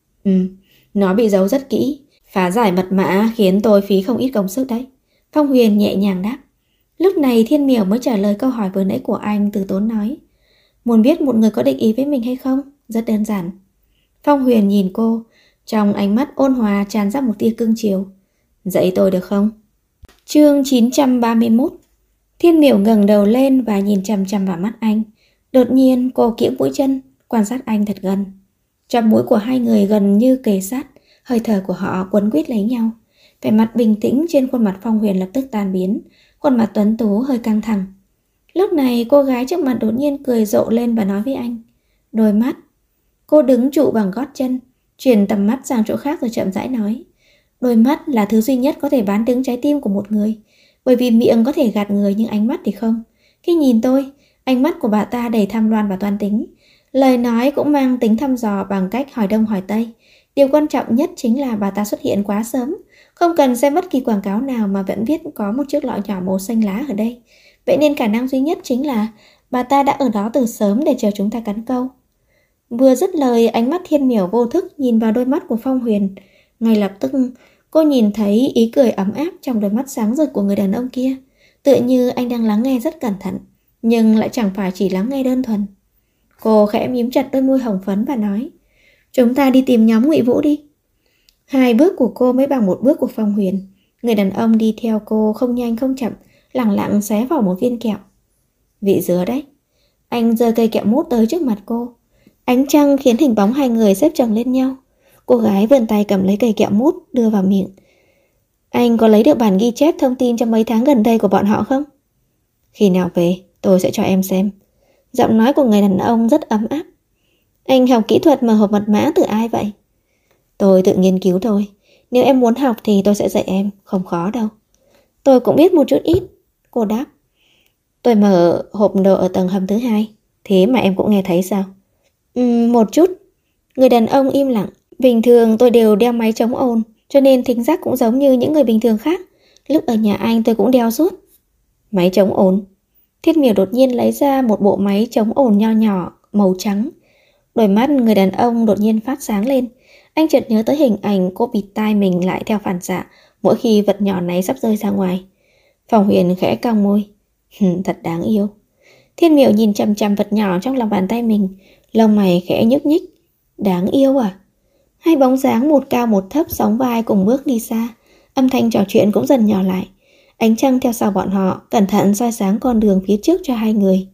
Nó bị giấu rất kỹ. Phá giải mật mã khiến tôi phí không ít công sức đấy. Phong Huyền nhẹ nhàng đáp. Lúc này Thiên Miểu mới trả lời câu hỏi vừa nãy của anh, từ tốn nói. Muốn biết một người có định ý với mình hay không? Rất đơn giản. Phong Huyền nhìn cô, trong ánh mắt ôn hòa tràn ra một tia cưng chiều. Dạy tôi được không? Chương 931. Thiên Miểu ngẩng đầu lên và nhìn chằm chằm vào mắt anh. Đột nhiên cô kiễng mũi chân, quan sát anh thật gần. Trong mũi của hai người gần như kề sát, hơi thở của họ quấn quýt lấy nhau. Vẻ mặt bình tĩnh trên khuôn mặt Phong Huyền lập tức tan biến, khuôn mặt tuấn tú hơi căng thẳng. Lúc này cô gái trước mặt đột nhiên cười rộ lên và nói với anh. Đôi mắt. Cô đứng trụ bằng gót chân, chuyển tầm mắt sang chỗ khác rồi chậm rãi nói. Đôi mắt là thứ duy nhất có thể bán đứng trái tim của một người. Bởi vì miệng có thể gạt người nhưng ánh mắt thì không. Khi nhìn tôi, ánh mắt của bà ta đầy tham lam và toan tính. Lời nói cũng mang tính thăm dò bằng cách hỏi đông hỏi tây. Điều quan trọng nhất chính là bà ta xuất hiện quá sớm. Không cần xem bất kỳ quảng cáo nào mà vẫn viết có một chiếc lọ nhỏ màu xanh lá ở đây. Vậy nên khả năng duy nhất chính là bà ta đã ở đó từ sớm để chờ chúng ta cắn câu. Vừa dứt lời, ánh mắt Thiên Miểu vô thức nhìn vào đôi mắt của Phong Huyền. Ngay lập tức cô nhìn thấy ý cười ấm áp trong đôi mắt sáng rực của người đàn ông kia. Tựa như anh đang lắng nghe rất cẩn thận, nhưng lại chẳng phải chỉ lắng nghe đơn thuần. Cô khẽ mím chặt đôi môi hồng phấn và nói. Chúng ta đi tìm nhóm Ngụy Vũ đi. 2 bước của cô mới bằng 1 bước của Phong Huyền. Người đàn ông đi theo cô không nhanh không chậm, lẳng lặng xé vào một viên kẹo. Vị dứa đấy. Anh giơ cây kẹo mút tới trước mặt cô. Ánh trăng khiến hình bóng hai người xếp chồng lên nhau. Cô gái vươn tay cầm lấy cây kẹo mút đưa vào miệng. Anh có lấy được bản ghi chép thông tin trong mấy tháng gần đây của bọn họ không? Khi nào về tôi sẽ cho em xem. Giọng nói của người đàn ông rất ấm áp. Anh học kỹ thuật mở hộp mật mã từ ai vậy? Tôi tự nghiên cứu thôi. Nếu em muốn học thì tôi sẽ dạy em, không khó đâu. Tôi cũng biết một chút ít. Cô đáp. Tôi mở hộp đồ ở tầng hầm thứ 2. Thế mà em cũng nghe thấy sao? Một chút. Người đàn ông im lặng. Bình thường tôi đều đeo máy chống ồn, cho nên thính giác cũng giống như những người bình thường khác. Lúc ở nhà anh tôi cũng đeo suốt. Máy chống ồn. Thiết Miểu đột nhiên lấy ra một bộ máy chống ồn nho nhỏ màu trắng. Đôi mắt người đàn ông đột nhiên phát sáng lên. Anh chợt nhớ tới hình ảnh cô bịt tai mình lại theo phản xạ mỗi khi vật nhỏ này sắp rơi ra ngoài. Phong Huyền khẽ cong môi. Thật đáng yêu. Thiên Miểu nhìn chằm chằm vật nhỏ trong lòng bàn tay mình, lông mày khẽ nhúc nhích. Đáng yêu à? Hai bóng dáng một cao một thấp sóng vai cùng bước đi xa. Âm thanh trò chuyện cũng dần nhỏ lại. Ánh trăng theo sau bọn họ cẩn thận soi sáng con đường phía trước cho hai người.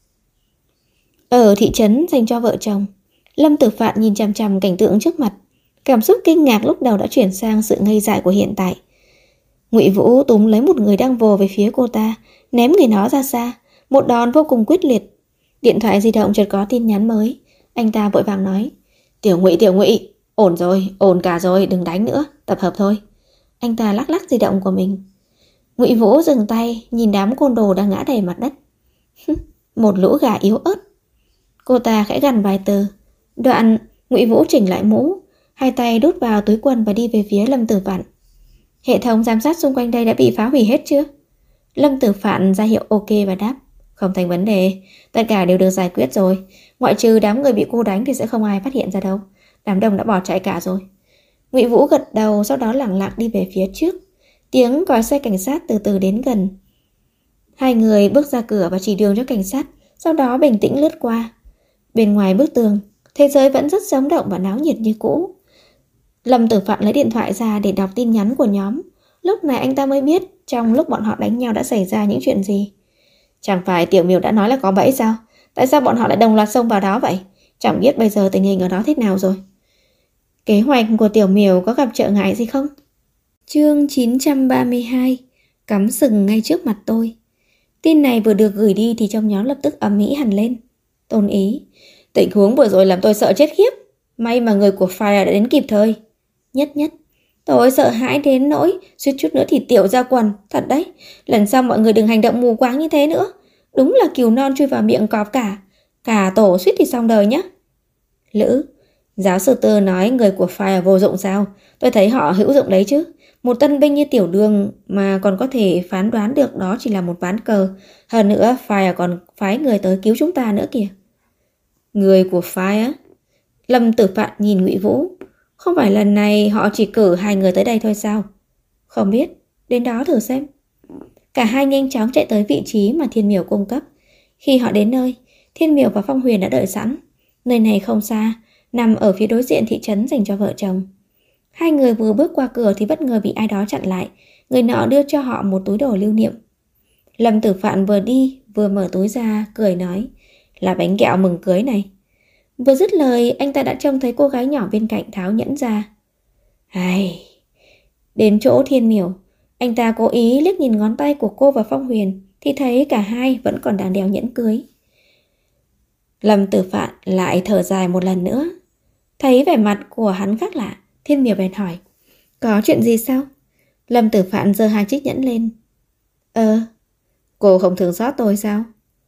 Ở thị trấn dành cho vợ chồng, Lâm Tử Phạn nhìn chằm chằm cảnh tượng trước mặt. Cảm xúc kinh ngạc lúc đầu đã chuyển sang sự ngây dại của hiện tại. Ngụy Vũ túm lấy một người đang vồ về phía cô ta, ném người nó ra xa, một đòn vô cùng quyết liệt. Điện thoại di động chợt có tin nhắn mới. Anh ta vội vàng nói. Tiểu Ngụy, ổn rồi, ổn cả rồi, đừng đánh nữa, tập hợp thôi. Anh ta lắc lắc di động của mình. Ngụy Vũ dừng tay, nhìn đám côn đồ đang ngã đầy mặt đất. Một lũ gà yếu ớt. Cô ta khẽ gằn vài từ. Đoạn Ngụy Vũ chỉnh lại mũ, hai tay đút vào túi quần và đi về phía Lâm Tử Phạn. Hệ thống giám sát xung quanh đây đã bị phá hủy hết chưa? Lâm Tử Phạn ra hiệu ok và đáp. Không thành vấn đề, tất cả đều được giải quyết rồi. Ngoại trừ đám người bị cô đánh thì sẽ không ai phát hiện ra đâu. Đám đông đã bỏ chạy cả rồi. Ngụy Vũ gật đầu, sau đó lẳng lặng đi về phía trước. Tiếng còi xe cảnh sát từ từ đến gần. Hai người bước ra cửa và chỉ đường cho cảnh sát, sau đó bình tĩnh lướt qua. Bên ngoài bức tường, thế giới vẫn rất sống động và náo nhiệt như cũ. Lâm Tử Phạn lấy điện thoại ra để đọc tin nhắn của nhóm. Lúc này anh ta mới biết trong lúc bọn họ đánh nhau đã xảy ra những chuyện gì. Chẳng phải Tiểu Miểu đã nói là có bẫy sao? Tại sao bọn họ lại đồng loạt xông vào đó vậy? Chẳng biết bây giờ tình hình ở đó thế nào rồi. Kế hoạch của Tiểu Miểu có gặp trở ngại gì không? Chương 932. Cắm sừng ngay trước mặt tôi. Tin này vừa được gửi đi thì trong nhóm lập tức ầm ĩ hẳn lên. Tôn Ý: tình huống vừa rồi làm tôi sợ chết khiếp. May mà người của Fire đã đến kịp thời. Nhất Nhất: tôi sợ hãi đến nỗi suýt chút nữa thì tiểu ra quần. Thật đấy, lần sau mọi người đừng hành động mù quáng như thế nữa. Đúng là cừu non chui vào miệng cọp cả. Cả tổ suýt thì xong đời nhé. Lữ: giáo sư Tư nói người của Fire vô dụng sao? Tôi thấy họ hữu dụng đấy chứ. Một tân binh như Tiểu Đường mà còn có thể phán đoán được đó chỉ là một ván cờ. Hơn nữa Fire còn phái người tới cứu chúng ta nữa kìa. Người của Fire? Lâm Tử Phạn nhìn Ngụy Vũ. Không phải lần này họ chỉ cử hai người tới đây thôi sao? Không biết, đến đó thử xem. Cả hai nhanh chóng chạy tới vị trí mà Thiên Miểu cung cấp. Khi họ đến nơi, Thiên Miểu và Phong Huyền đã đợi sẵn. Nơi này không xa, nằm ở phía đối diện thị trấn dành cho vợ chồng. Hai người vừa bước qua cửa thì bất ngờ bị ai đó chặn lại. Người nọ đưa cho họ một túi đồ lưu niệm. Lâm Tử Phạn vừa đi vừa mở túi ra, cười nói: là bánh kẹo mừng cưới này. Vừa dứt lời, anh ta đã trông thấy cô gái nhỏ bên cạnh tháo nhẫn ra. Ai... Đến chỗ Thiên Miểu, anh ta cố ý liếc nhìn ngón tay của cô và Phong Huyền thì thấy cả hai vẫn còn đang đeo nhẫn cưới. Lâm Tử Phạn lại thở dài một lần nữa. Thấy vẻ mặt của hắn khác lạ, Thiên Miểu bèn hỏi: có chuyện gì sao? Lâm Tử Phạn giơ hai chiếc nhẫn lên. Cô không thương xót tôi sao?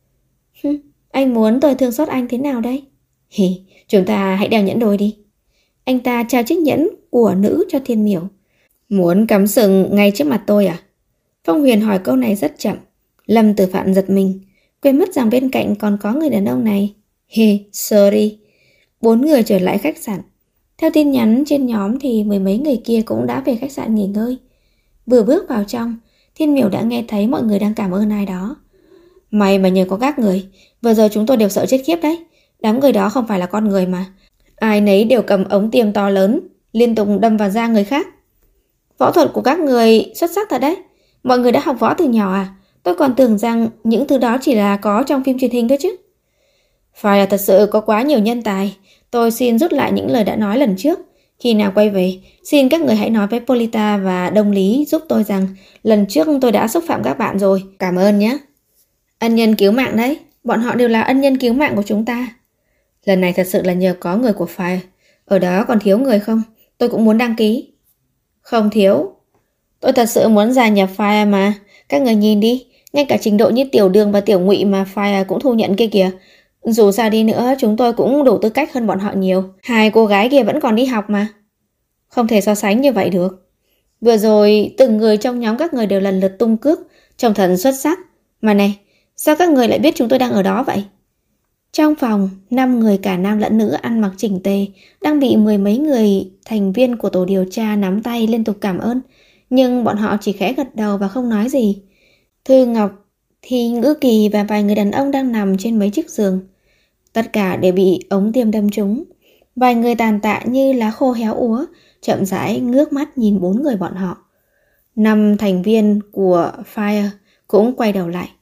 Anh muốn tôi thương xót anh thế nào đây? Chúng ta hãy đeo nhẫn đôi đi. Anh ta trao chiếc nhẫn của nữ cho Thiên Miểu. Muốn cắm sừng ngay trước mặt tôi à? Phong Huyền hỏi câu này rất chậm. Lâm Tử Phạn giật mình, quên mất rằng bên cạnh còn có người đàn ông này. Sorry. 4 người trở lại khách sạn. Theo tin nhắn trên nhóm thì mười mấy người kia cũng đã về khách sạn nghỉ ngơi. Vừa bước vào trong, Thiên Miểu đã nghe thấy mọi người đang cảm ơn ai đó. May mà nhờ có các người, vừa rồi chúng tôi đều sợ chết khiếp đấy. Đám người đó không phải là con người mà. Ai nấy đều cầm ống tiêm to lớn, liên tục đâm vào da người khác. Võ thuật của các người xuất sắc thật đấy. Mọi người đã học võ từ nhỏ à? Tôi còn tưởng rằng những thứ đó chỉ là có trong phim truyền hình thôi chứ. Phải là thật sự có quá nhiều nhân tài. Tôi xin rút lại những lời đã nói lần trước. Khi nào quay về, xin các người hãy nói với Polita và Đông Lý giúp tôi rằng lần trước tôi đã xúc phạm các bạn rồi. Cảm ơn nhé. Ân nhân cứu mạng đấy. Bọn họ đều là ân nhân cứu mạng của chúng ta. Lần này thật sự là nhờ có người của Fire. Ở đó còn thiếu người không? Tôi cũng muốn đăng ký. Không thiếu. Tôi thật sự muốn gia nhập Fire mà. Các người nhìn đi. Ngay cả trình độ như Tiểu Đường và Tiểu Ngụy mà Fire cũng thu nhận kia kìa. Dù sao đi nữa chúng tôi cũng đủ tư cách hơn bọn họ nhiều. Hai cô gái kia vẫn còn đi học mà. Không thể so sánh như vậy được. Vừa rồi từng người trong nhóm các người đều lần lượt tung cước, trông thật xuất sắc. Mà này, sao các người lại biết chúng tôi đang ở đó vậy? Trong phòng, 5 người cả nam lẫn nữ ăn mặc chỉnh tề đang bị mười mấy người thành viên của tổ điều tra nắm tay liên tục cảm ơn. Nhưng bọn họ chỉ khẽ gật đầu và không nói gì. Thư Ngọc, Thi Ngữ Kỳ và vài người đàn ông đang nằm trên mấy chiếc giường. Tất cả đều bị ống tiêm đâm trúng. Vài người tàn tạ như lá khô héo úa, chậm rãi ngước mắt nhìn 4 người bọn họ. 5 thành viên của Fire cũng quay đầu lại.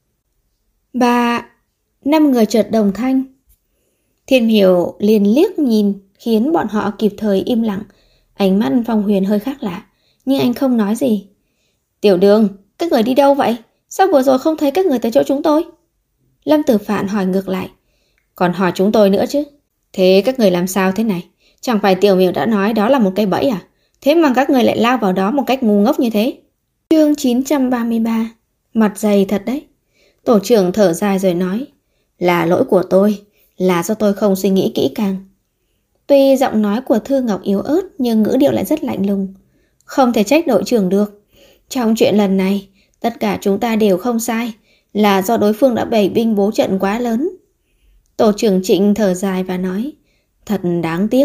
5 người chợt đồng thanh. Thiên Miểu liền liếc nhìn khiến bọn họ kịp thời im lặng. Ánh mắt Phong Huyền hơi khác lạ, nhưng anh không nói gì. Tiểu Đường, các người đi đâu vậy? Sao vừa rồi không thấy các người tới chỗ chúng tôi? Lâm Tử Phạn hỏi ngược lại. Còn hỏi chúng tôi nữa chứ. Thế các người làm sao thế này? Chẳng phải Tiểu Miểu đã nói đó là một cái bẫy à? Thế mà các người lại lao vào đó một cách ngu ngốc như thế. Chương 933. Mặt dày thật đấy. Tổ trưởng thở dài rồi nói. Là lỗi của tôi. Là do tôi không suy nghĩ kỹ càng. Tuy giọng nói của Thư Ngọc yếu ớt nhưng ngữ điệu lại rất lạnh lùng. Không thể trách đội trưởng được. Trong chuyện lần này, tất cả chúng ta đều không sai. Là do đối phương đã bày binh bố trận quá lớn. Tổ trưởng Trịnh thở dài và nói. Thật đáng tiếc.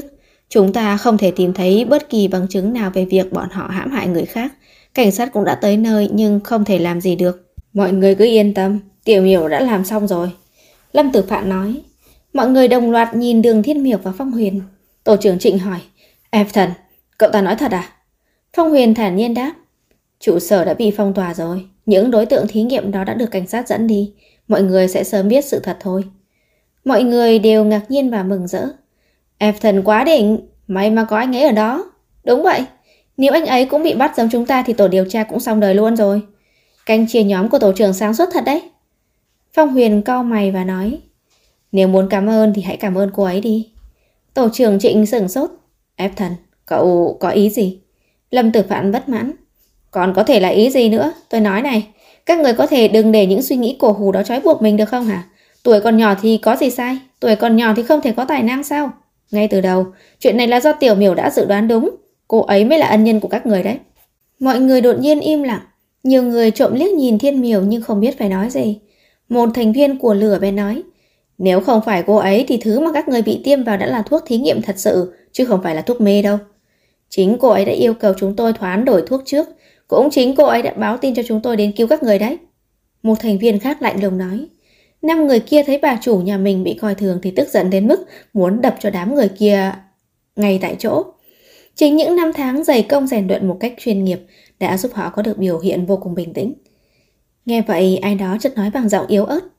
Chúng ta không thể tìm thấy bất kỳ bằng chứng nào về việc bọn họ hãm hại người khác. Cảnh sát cũng đã tới nơi nhưng không thể làm gì được. Mọi người cứ yên tâm, Tiểu Miểu đã làm xong rồi. Lâm Tử Phạn nói. Mọi người đồng loạt nhìn Đường Thiên Miểu và Phong Huyền. Tổ trưởng Trịnh hỏi. Everton, cậu ta nói thật à? Phong Huyền thản nhiên đáp. Trụ sở đã bị phong tỏa rồi. Những đối tượng thí nghiệm đó đã được cảnh sát dẫn đi. Mọi người sẽ sớm biết sự thật thôi. Mọi người đều ngạc nhiên và mừng rỡ. Everton quá đỉnh, may mà có anh ấy ở đó. Đúng vậy, nếu anh ấy cũng bị bắt giống chúng ta thì tổ điều tra cũng xong đời luôn rồi. Canh chia nhóm của tổ trưởng sáng suốt thật đấy. Phong Huyền cau mày và nói. Nếu muốn cảm ơn thì hãy cảm ơn cô ấy đi. Tổ trưởng Trịnh sửng sốt. Everton, cậu có ý gì? Lâm Tử Phạn bất mãn. Còn có thể là ý gì nữa? Tôi nói này, các người có thể đừng để những suy nghĩ cổ hủ đó trói buộc mình được không hả? Tuổi còn nhỏ thì có gì sai? Tuổi còn nhỏ thì không thể có tài năng sao? Ngay từ đầu, chuyện này là do Tiểu Miểu đã dự đoán đúng. Cô ấy mới là ân nhân của các người đấy. Mọi người đột nhiên im lặng. Nhiều người trộm liếc nhìn Thiên Miểu nhưng không biết phải nói gì. Một thành viên của lửa bèn nói. Nếu không phải cô ấy thì thứ mà các người bị tiêm vào đã là thuốc thí nghiệm thật sự, chứ không phải là thuốc mê đâu. Chính cô ấy đã yêu cầu chúng tôi hoán đổi thuốc trước. Cũng chính cô ấy đã báo tin cho chúng tôi đến cứu các người đấy. Một thành viên khác lạnh lùng nói. 5 người kia thấy bà chủ nhà mình bị coi thường thì tức giận đến mức muốn đập cho đám người kia ngay tại chỗ. Chính những năm tháng dày công rèn luyện một cách chuyên nghiệp đã giúp họ có được biểu hiện vô cùng bình tĩnh. Nghe vậy ai đó chợt nói bằng giọng yếu ớt.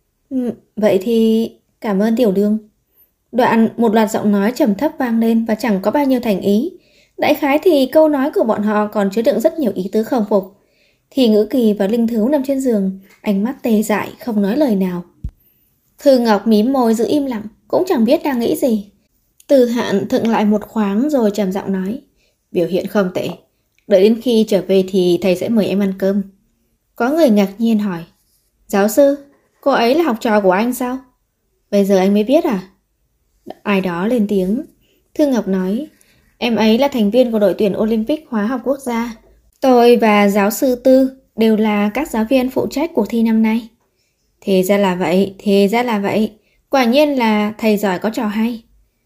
Vậy thì cảm ơn Tiểu Đường. Một loạt giọng nói trầm thấp vang lên và chẳng có bao nhiêu thành ý. Đại khái thì câu nói của bọn họ còn chứa đựng rất nhiều ý tứ không phục. Thì Ngữ Kỳ và Linh Thứu nằm trên giường, ánh mắt tê dại không nói lời nào. Thư Ngọc mím môi giữ im lặng, cũng chẳng biết đang nghĩ gì. Từ Hạn thựng lại một khoáng rồi trầm giọng nói. Biểu hiện không tệ. Đợi đến khi trở về thì thầy sẽ mời em ăn cơm. Có người ngạc nhiên hỏi. Giáo sư, cô ấy là học trò của anh sao? Bây giờ anh mới biết à? Ai đó lên tiếng. Thư Ngọc nói. Em ấy là thành viên của đội tuyển Olympic hóa học quốc gia. Tôi và giáo sư Tư đều là các giáo viên phụ trách cuộc thi năm nay. Thì ra là vậy. Quả nhiên là thầy giỏi có trò hay.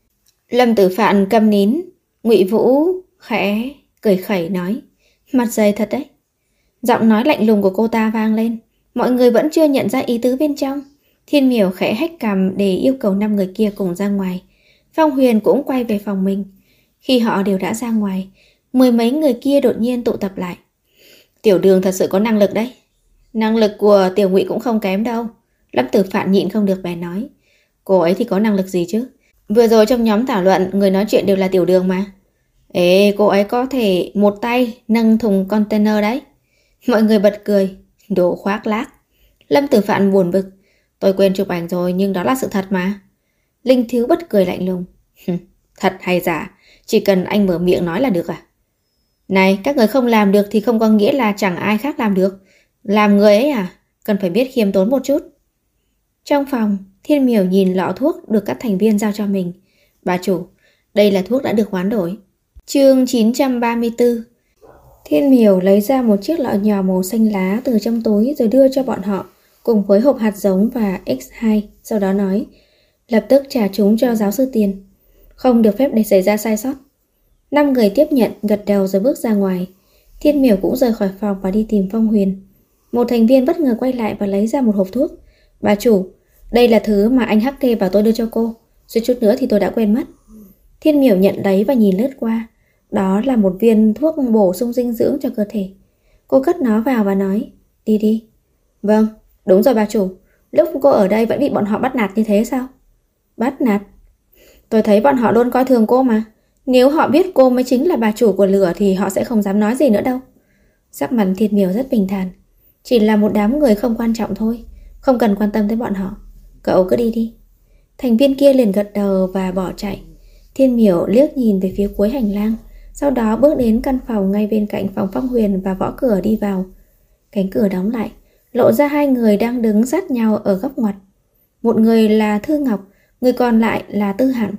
Lâm Tử Phạn câm nín. Ngụy Vũ khẽ cười khẩy nói. Mặt dày thật đấy. Giọng nói lạnh lùng của cô ta vang lên. Mọi người vẫn chưa nhận ra ý tứ bên trong. Thiên Miểu khẽ hách cằm để yêu cầu 5 người kia cùng ra ngoài. Phong Huyền cũng quay về phòng mình. Khi họ đều đã ra ngoài, 10 mấy người kia đột nhiên tụ tập lại. Tiểu Đường thật sự có năng lực đấy. Năng lực của Tiểu Ngụy cũng không kém đâu. Lâm Tử Phạn nhịn không được bèn nói. Cô ấy thì có năng lực gì chứ? Vừa rồi trong nhóm thảo luận, người nói chuyện đều là Tiểu Đường mà. Ê, cô ấy có thể một tay nâng thùng container đấy. Mọi người bật cười. Đồ khoác lác. Lâm Tử Phạn buồn bực. Tôi quên chụp ảnh rồi nhưng đó là sự thật mà. Linh Thiếu bật cười lạnh lùng. Thật hay giả, chỉ cần anh mở miệng nói là được à? Này, các người không làm được thì không có nghĩa là chẳng ai khác làm được. Làm người ấy à? Cần phải biết khiêm tốn một chút. Trong phòng, Thiên Miểu nhìn lọ thuốc được các thành viên giao cho mình. Bà chủ, đây là thuốc đã được hoán đổi. Chương 934. Thiên Miểu lấy ra một chiếc lọ nhỏ màu xanh lá từ trong túi rồi đưa cho bọn họ, cùng với hộp hạt giống và X2, sau đó nói, lập tức trả chúng cho giáo sư Tiền. Không được phép để xảy ra sai sót. 5 người tiếp nhận, gật đầu rồi bước ra ngoài. Thiên Miểu cũng rời khỏi phòng và đi tìm Phong Huyền. Một thành viên bất ngờ quay lại và lấy ra một hộp thuốc. Bà chủ, đây là thứ mà anh Hắc Kê bảo tôi đưa cho cô. Suýt chút nữa thì tôi đã quên mất. Thiên Miểu nhận lấy và nhìn lướt qua. Đó là một viên thuốc bổ sung dinh dưỡng cho cơ thể. Cô cất nó vào và nói, đi đi. Vâng, đúng rồi bà chủ. Lúc cô ở đây vẫn bị bọn họ bắt nạt như thế sao? Bắt nạt? Tôi thấy bọn họ luôn coi thường cô mà. Nếu họ biết cô mới chính là bà chủ của lửa thì họ sẽ không dám nói gì nữa đâu. Sắc mặt Thiên Miểu rất bình thản. Chỉ là một đám người không quan trọng thôi. Không cần quan tâm tới bọn họ. Cậu cứ đi đi. Thành viên kia liền gật đầu và bỏ chạy. Thiên Miểu liếc nhìn về phía cuối hành lang. Sau đó bước đến căn phòng ngay bên cạnh phòng Phong Huyền và gõ cửa đi vào. Cánh cửa đóng lại, lộ ra 2 người đang đứng sát nhau ở góc ngoặt. Một người là Thư Ngọc, người còn lại là Tư Hạn.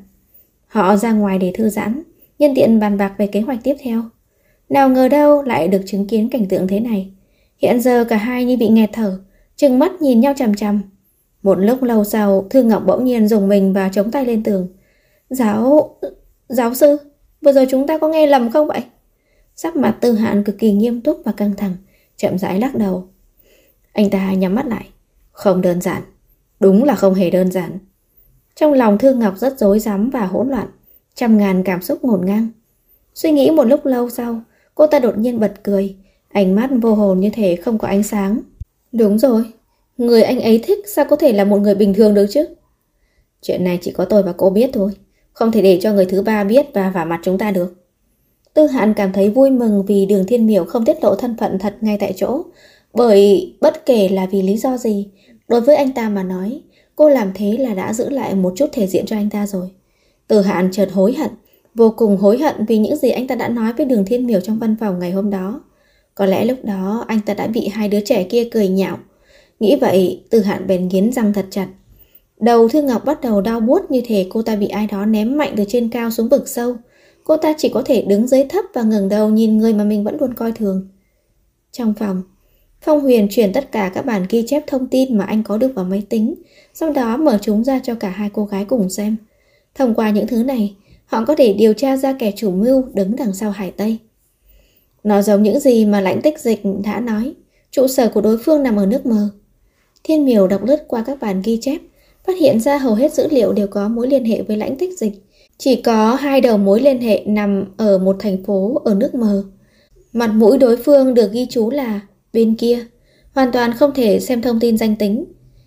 Họ ra ngoài để thư giãn, nhân tiện bàn bạc về kế hoạch tiếp theo. Nào ngờ đâu lại được chứng kiến cảnh tượng thế này. Hiện giờ cả hai như bị nghẹt thở, trừng mắt nhìn nhau chằm chằm. Một lúc lâu sau, Thư Ngọc bỗng nhiên dùng mình và chống tay lên tường. Giáo sư, vừa rồi chúng ta có nghe lầm không vậy? Sắc mặt Tư Hạn cực kỳ nghiêm túc và căng thẳng, chậm rãi lắc đầu. Anh ta nhắm mắt lại. Không đơn giản, đúng là không hề đơn giản. Trong lòng Thư Ngọc rất rối rắm và hỗn loạn, trăm ngàn cảm xúc ngổn ngang. Suy nghĩ một lúc lâu sau, cô ta đột nhiên bật cười, ánh mắt vô hồn như thể không có ánh sáng. Đúng rồi, người anh ấy thích sao có thể là một người bình thường được chứ? Chuyện này chỉ có tôi và cô biết thôi, không thể để cho người thứ ba biết và vả mặt chúng ta được. Tư Hạn cảm thấy vui mừng vì Đường Thiên Miểu không tiết lộ thân phận thật ngay tại chỗ, bởi bất kể là vì lý do gì, đối với anh ta mà nói, cô làm thế là đã giữ lại một chút thể diện cho anh ta rồi. Tư Hạn chợt hối hận, vô cùng hối hận vì những gì anh ta đã nói với Đường Thiên Miểu trong văn phòng ngày hôm đó. Có lẽ lúc đó anh ta đã bị hai đứa trẻ kia cười nhạo. Nghĩ vậy, Tư Hạn bèn nghiến răng thật chặt. Đầu Thư Ngọc bắt đầu đau buốt như thể cô ta bị ai đó ném mạnh từ trên cao xuống vực sâu. Cô ta chỉ có thể đứng dưới thấp và ngẩng đầu nhìn người mà mình vẫn luôn coi thường. Trong phòng, Phong Huyền chuyển tất cả các bản ghi chép thông tin mà anh có được vào máy tính, sau đó mở chúng ra cho cả hai cô gái cùng xem. Thông qua những thứ này, họ có thể điều tra ra kẻ chủ mưu đứng đằng sau Hải Tây. Nó giống những gì mà Lãnh Tích Dịch đã nói, trụ sở của đối phương nằm ở nước mờ. Thiên Miểu đọc lướt qua các bản ghi chép, phát hiện ra hầu hết dữ liệu đều có mối liên hệ với Lãnh Tích Dịch. Chỉ có hai đầu mối liên hệ nằm ở một thành phố ở nước mờ. Mặt mũi đối phương được ghi chú là bên kia, hoàn toàn không thể xem thông tin danh tính.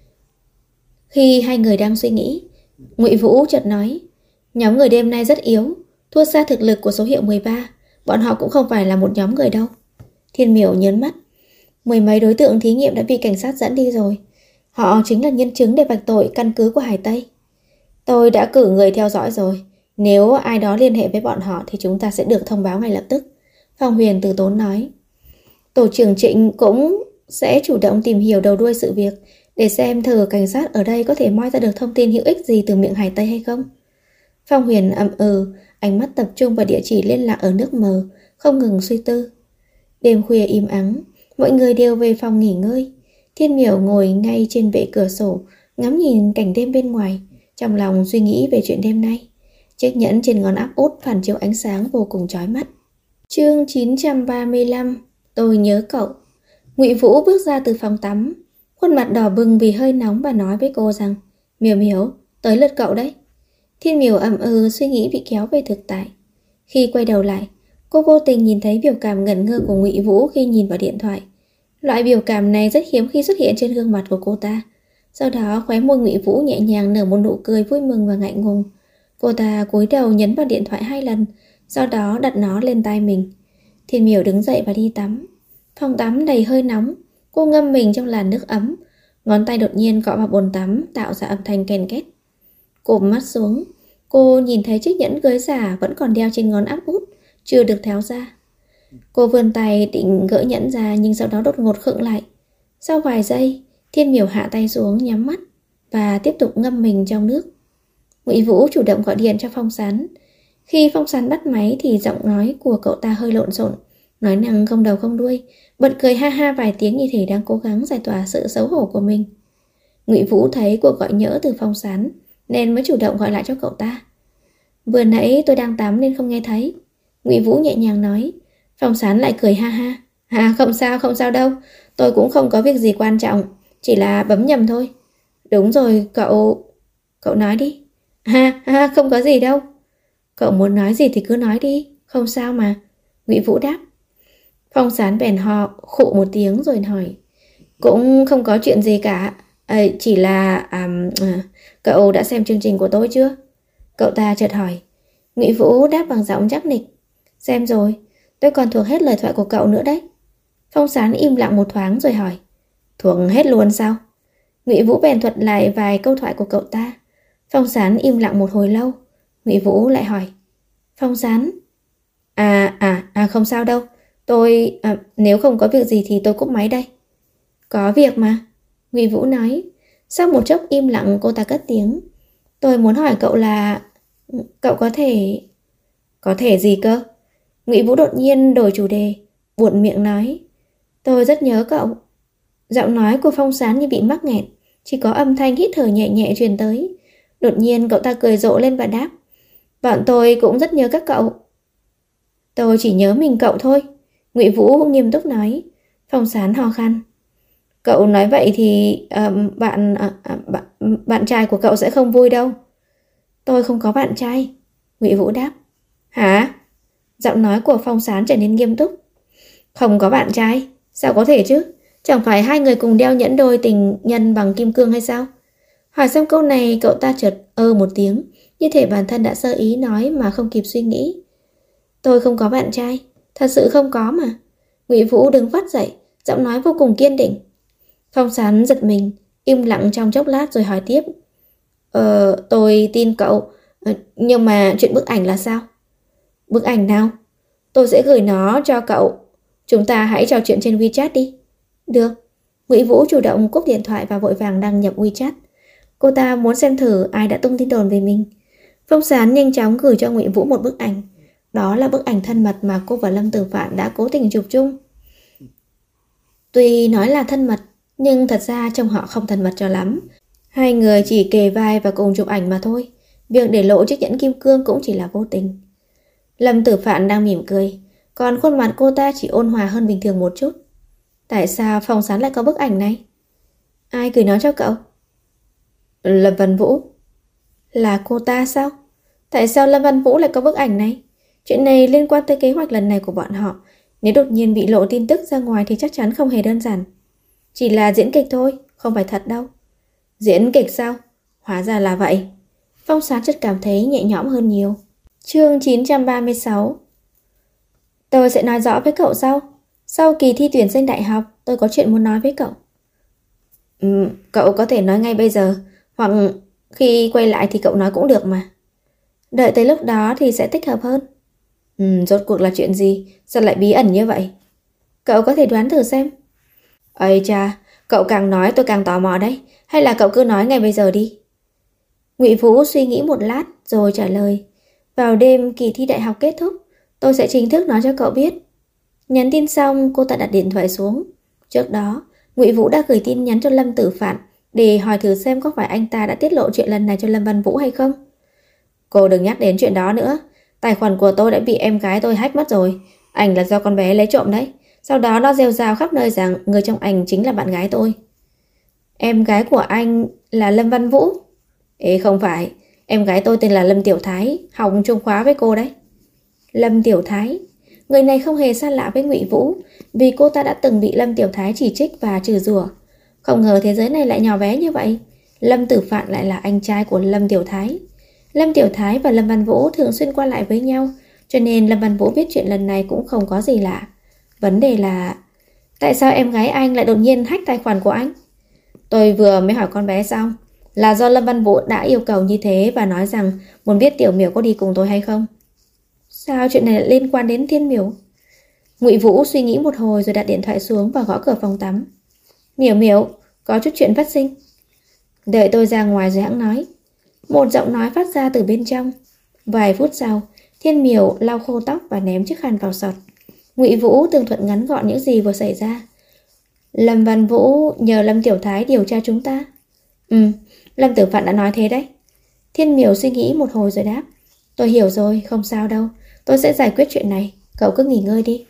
Khi hai người đang suy nghĩ, Ngụy Vũ chợt nói, nhóm người đêm nay rất yếu, thua xa thực lực của số hiệu 13, bọn họ cũng không phải là một nhóm người đâu. Thiên Miểu nhớn mắt, mười mấy đối tượng thí nghiệm đã bị cảnh sát dẫn đi rồi. Họ chính là nhân chứng để vạch tội căn cứ của Hải Tây. Tôi đã cử người theo dõi rồi, nếu ai đó liên hệ với bọn họ thì chúng ta sẽ được thông báo ngay lập tức. Phong Huyền từ tốn nói. Tổ trưởng Trịnh cũng sẽ chủ động tìm hiểu đầu đuôi sự việc, để xem thử cảnh sát ở đây có thể moi ra được thông tin hữu ích gì từ miệng Hải Tây hay không. Phong Huyền ậm ánh mắt tập trung vào địa chỉ liên lạc ở nước mờ, không ngừng suy tư. Đêm khuya im ắng, mọi người đều về phòng nghỉ ngơi. Thiên Miểu ngồi ngay trên bệ cửa sổ, ngắm nhìn cảnh đêm bên ngoài, trong lòng suy nghĩ về chuyện đêm nay. Chiếc nhẫn trên ngón áp út phản chiếu ánh sáng vô cùng chói mắt. Chương 935, tôi nhớ cậu. Ngụy Vũ bước ra từ phòng tắm, khuôn mặt đỏ bừng vì hơi nóng và nói với cô rằng, Miểu Miểu, tới lượt cậu đấy. Thiên Miểu suy nghĩ bị kéo về thực tại. Khi quay đầu lại, cô vô tình nhìn thấy biểu cảm ngẩn ngơ của Ngụy Vũ khi nhìn vào điện thoại. Loại biểu cảm này rất hiếm khi xuất hiện trên gương mặt của cô ta. Sau đó khóe môi Ngụy Vũ nhẹ nhàng nở một nụ cười vui mừng và ngại ngùng. Cô ta cúi đầu nhấn vào điện thoại 2 lần, sau đó đặt nó lên tai mình. Thiên Miểu đứng dậy và đi tắm. Phòng tắm đầy hơi nóng, cô ngâm mình trong làn nước ấm. Ngón tay đột nhiên gõ vào bồn tắm tạo ra âm thanh ken két. Cụp mắt xuống, cô nhìn thấy chiếc nhẫn cưới giả vẫn còn đeo trên ngón áp út, chưa được tháo ra. Cô vươn tay định gỡ nhẫn ra nhưng sau đó đột ngột khựng lại. Sau vài giây, Thiên Miểu hạ tay xuống nhắm mắt và tiếp tục ngâm mình trong nước. Ngụy Vũ chủ động gọi điện cho Phong Sán. Khi Phong Sán bắt máy thì giọng nói của cậu ta hơi lộn xộn, nói năng không đầu không đuôi, bật cười ha ha vài tiếng như thể đang cố gắng giải tỏa sự xấu hổ của mình. Ngụy Vũ thấy cuộc gọi nhỡ từ Phong Sán nên mới chủ động gọi lại cho cậu ta. Vừa nãy tôi đang tắm nên không nghe thấy, Ngụy Vũ nhẹ nhàng nói. Phong Sán lại cười ha ha. Không sao đâu, tôi cũng không có việc gì quan trọng, chỉ là bấm nhầm thôi. Đúng rồi, cậu nói đi. Không có gì đâu. Cậu muốn nói gì thì cứ nói đi, không sao mà, Ngụy Vũ đáp. Phong Sán bèn ho khụ một tiếng rồi hỏi. Cũng không có chuyện gì cả, chỉ là cậu đã xem chương trình của tôi chưa? Cậu ta chợt hỏi. Ngụy Vũ đáp bằng giọng chắc nịch. Xem rồi, tôi còn thuộc hết lời thoại của cậu nữa đấy. Phong Sán im lặng một thoáng rồi hỏi. Thuộc hết luôn sao? Ngụy Vũ bèn thuật lại vài câu thoại của cậu ta. Phong Sán im lặng một hồi lâu. Ngụy Vũ lại hỏi. Phong Sán. Không sao đâu. Tôi, nếu không có việc gì thì tôi cúp máy đây. Có việc mà, Ngụy Vũ nói. Sau một chốc im lặng cô ta cất tiếng. Tôi muốn hỏi cậu là... Cậu có thể... Có thể gì cơ? Ngụy Vũ đột nhiên đổi chủ đề, buột miệng nói. Tôi rất nhớ cậu. Giọng nói của Phong Sán như bị mắc nghẹn, chỉ có âm thanh hít thở nhẹ nhẹ truyền tới. Đột nhiên cậu ta cười rộ lên và đáp. Bọn tôi cũng rất nhớ các cậu. Tôi chỉ nhớ mình cậu thôi. Ngụy Vũ nghiêm túc nói. Phong Sán ho khan. Cậu nói vậy thì bạn trai của cậu sẽ không vui đâu. Tôi không có bạn trai. Ngụy Vũ đáp. Hả? Giọng nói của Phong Sán trở nên nghiêm túc. Không có bạn trai? Sao có thể chứ? Chẳng phải hai người cùng đeo nhẫn đôi tình nhân bằng kim cương hay sao? Hỏi xong câu này cậu ta chợt một tiếng, như thể bản thân đã sơ ý nói mà không kịp suy nghĩ. Tôi không có bạn trai, thật sự không có mà. Ngụy Vũ đứng phát dậy, giọng nói vô cùng kiên định. Phong Sán giật mình, im lặng trong chốc lát rồi hỏi tiếp. Tôi tin cậu, nhưng mà chuyện bức ảnh là sao? Bức ảnh nào? Tôi sẽ gửi nó cho cậu. Chúng ta hãy trò chuyện trên WeChat đi. Được. Ngụy Vũ chủ động cúp điện thoại và vội vàng đăng nhập WeChat. Cô ta muốn xem thử ai đã tung tin đồn về mình. Phong Sán nhanh chóng gửi cho Ngụy Vũ một bức ảnh. Đó là bức ảnh thân mật mà cô và Lâm Tử Phạn đã cố tình chụp chung. Tuy nói là thân mật, nhưng thật ra trông họ không thân mật cho lắm. Hai người chỉ kề vai và cùng chụp ảnh mà thôi. Việc để lộ chiếc nhẫn kim cương cũng chỉ là vô tình. Lâm Tử Phạn đang mỉm cười, còn khuôn mặt cô ta chỉ ôn hòa hơn bình thường một chút. Tại sao Phong Sán lại có bức ảnh này? Ai gửi nó cho cậu? Lâm Văn Vũ. Là cô ta sao? Tại sao Lâm Văn Vũ lại có bức ảnh này? Chuyện này liên quan tới kế hoạch lần này của bọn họ. Nếu đột nhiên bị lộ tin tức ra ngoài thì chắc chắn không hề đơn giản. Chỉ là diễn kịch thôi, không phải thật đâu. Diễn kịch sao? Hóa ra là vậy. Phong Sán chợt cảm thấy nhẹ nhõm hơn nhiều. Chương 936. Tôi sẽ nói rõ với cậu sau. Sau kỳ thi tuyển sinh đại học, tôi có chuyện muốn nói với cậu. Cậu có thể nói ngay bây giờ, hoặc khi quay lại thì cậu nói cũng được mà. Đợi tới lúc đó thì sẽ thích hợp hơn. Rốt cuộc là chuyện gì? Sao lại bí ẩn như vậy? Cậu có thể đoán thử xem. Ây cha, cậu càng nói tôi càng tò mò đấy. Hay là cậu cứ nói ngay bây giờ đi. Ngụy Vũ suy nghĩ một lát rồi trả lời. Vào đêm kỳ thi đại học kết thúc, tôi sẽ chính thức nói cho cậu biết. Nhắn tin xong, cô ta đặt điện thoại xuống. Trước đó, Ngụy Vũ đã gửi tin nhắn cho Lâm Tử Phạn để hỏi thử xem có phải anh ta đã tiết lộ chuyện lần này cho Lâm Văn Vũ hay không. Cô đừng nhắc đến chuyện đó nữa. Tài khoản của tôi đã bị em gái tôi hack mất rồi. Ảnh là do con bé lấy trộm đấy. Sau đó nó rêu rao khắp nơi rằng người trong ảnh chính là bạn gái tôi. Em gái của anh là Lâm Văn Vũ? Ê không phải, em gái tôi tên là Lâm Tiểu Thái, học chung khóa với cô đấy. Lâm Tiểu Thái? Người này không hề xa lạ với Ngụy Vũ, vì cô ta đã từng bị Lâm Tiểu Thái chỉ trích và chửi rủa. Không ngờ thế giới này lại nhỏ bé như vậy. Lâm Tử Phạn lại là anh trai của Lâm Tiểu Thái. Lâm Tiểu Thái và Lâm Văn Vũ thường xuyên qua lại với nhau, cho nên Lâm Văn Vũ biết chuyện lần này cũng không có gì lạ. Vấn đề là tại sao em gái anh lại đột nhiên hack tài khoản của anh? Tôi vừa mới hỏi con bé xong, là do Lâm Văn Vũ đã yêu cầu như thế và nói rằng muốn biết Tiểu Miểu có đi cùng tôi hay không. Sao chuyện này lại liên quan đến Thiên Miểu? Ngụy Vũ suy nghĩ một hồi rồi đặt điện thoại xuống và gõ cửa phòng tắm. Miểu Miểu, có chút chuyện phát sinh. Đợi tôi ra ngoài rồi hãng nói. Một giọng nói phát ra từ bên trong. Vài phút sau, Thiên Miểu lau khô tóc và ném chiếc khăn vào sọt. Ngụy Vũ tường thuật ngắn gọn những gì vừa xảy ra. Lâm Văn Vũ nhờ Lâm Tiểu Thái điều tra chúng ta. Lâm Tử Phạn đã nói thế đấy. Thiên Miểu suy nghĩ một hồi rồi đáp. Tôi hiểu rồi, không sao đâu. Tôi sẽ giải quyết chuyện này. Cậu cứ nghỉ ngơi đi.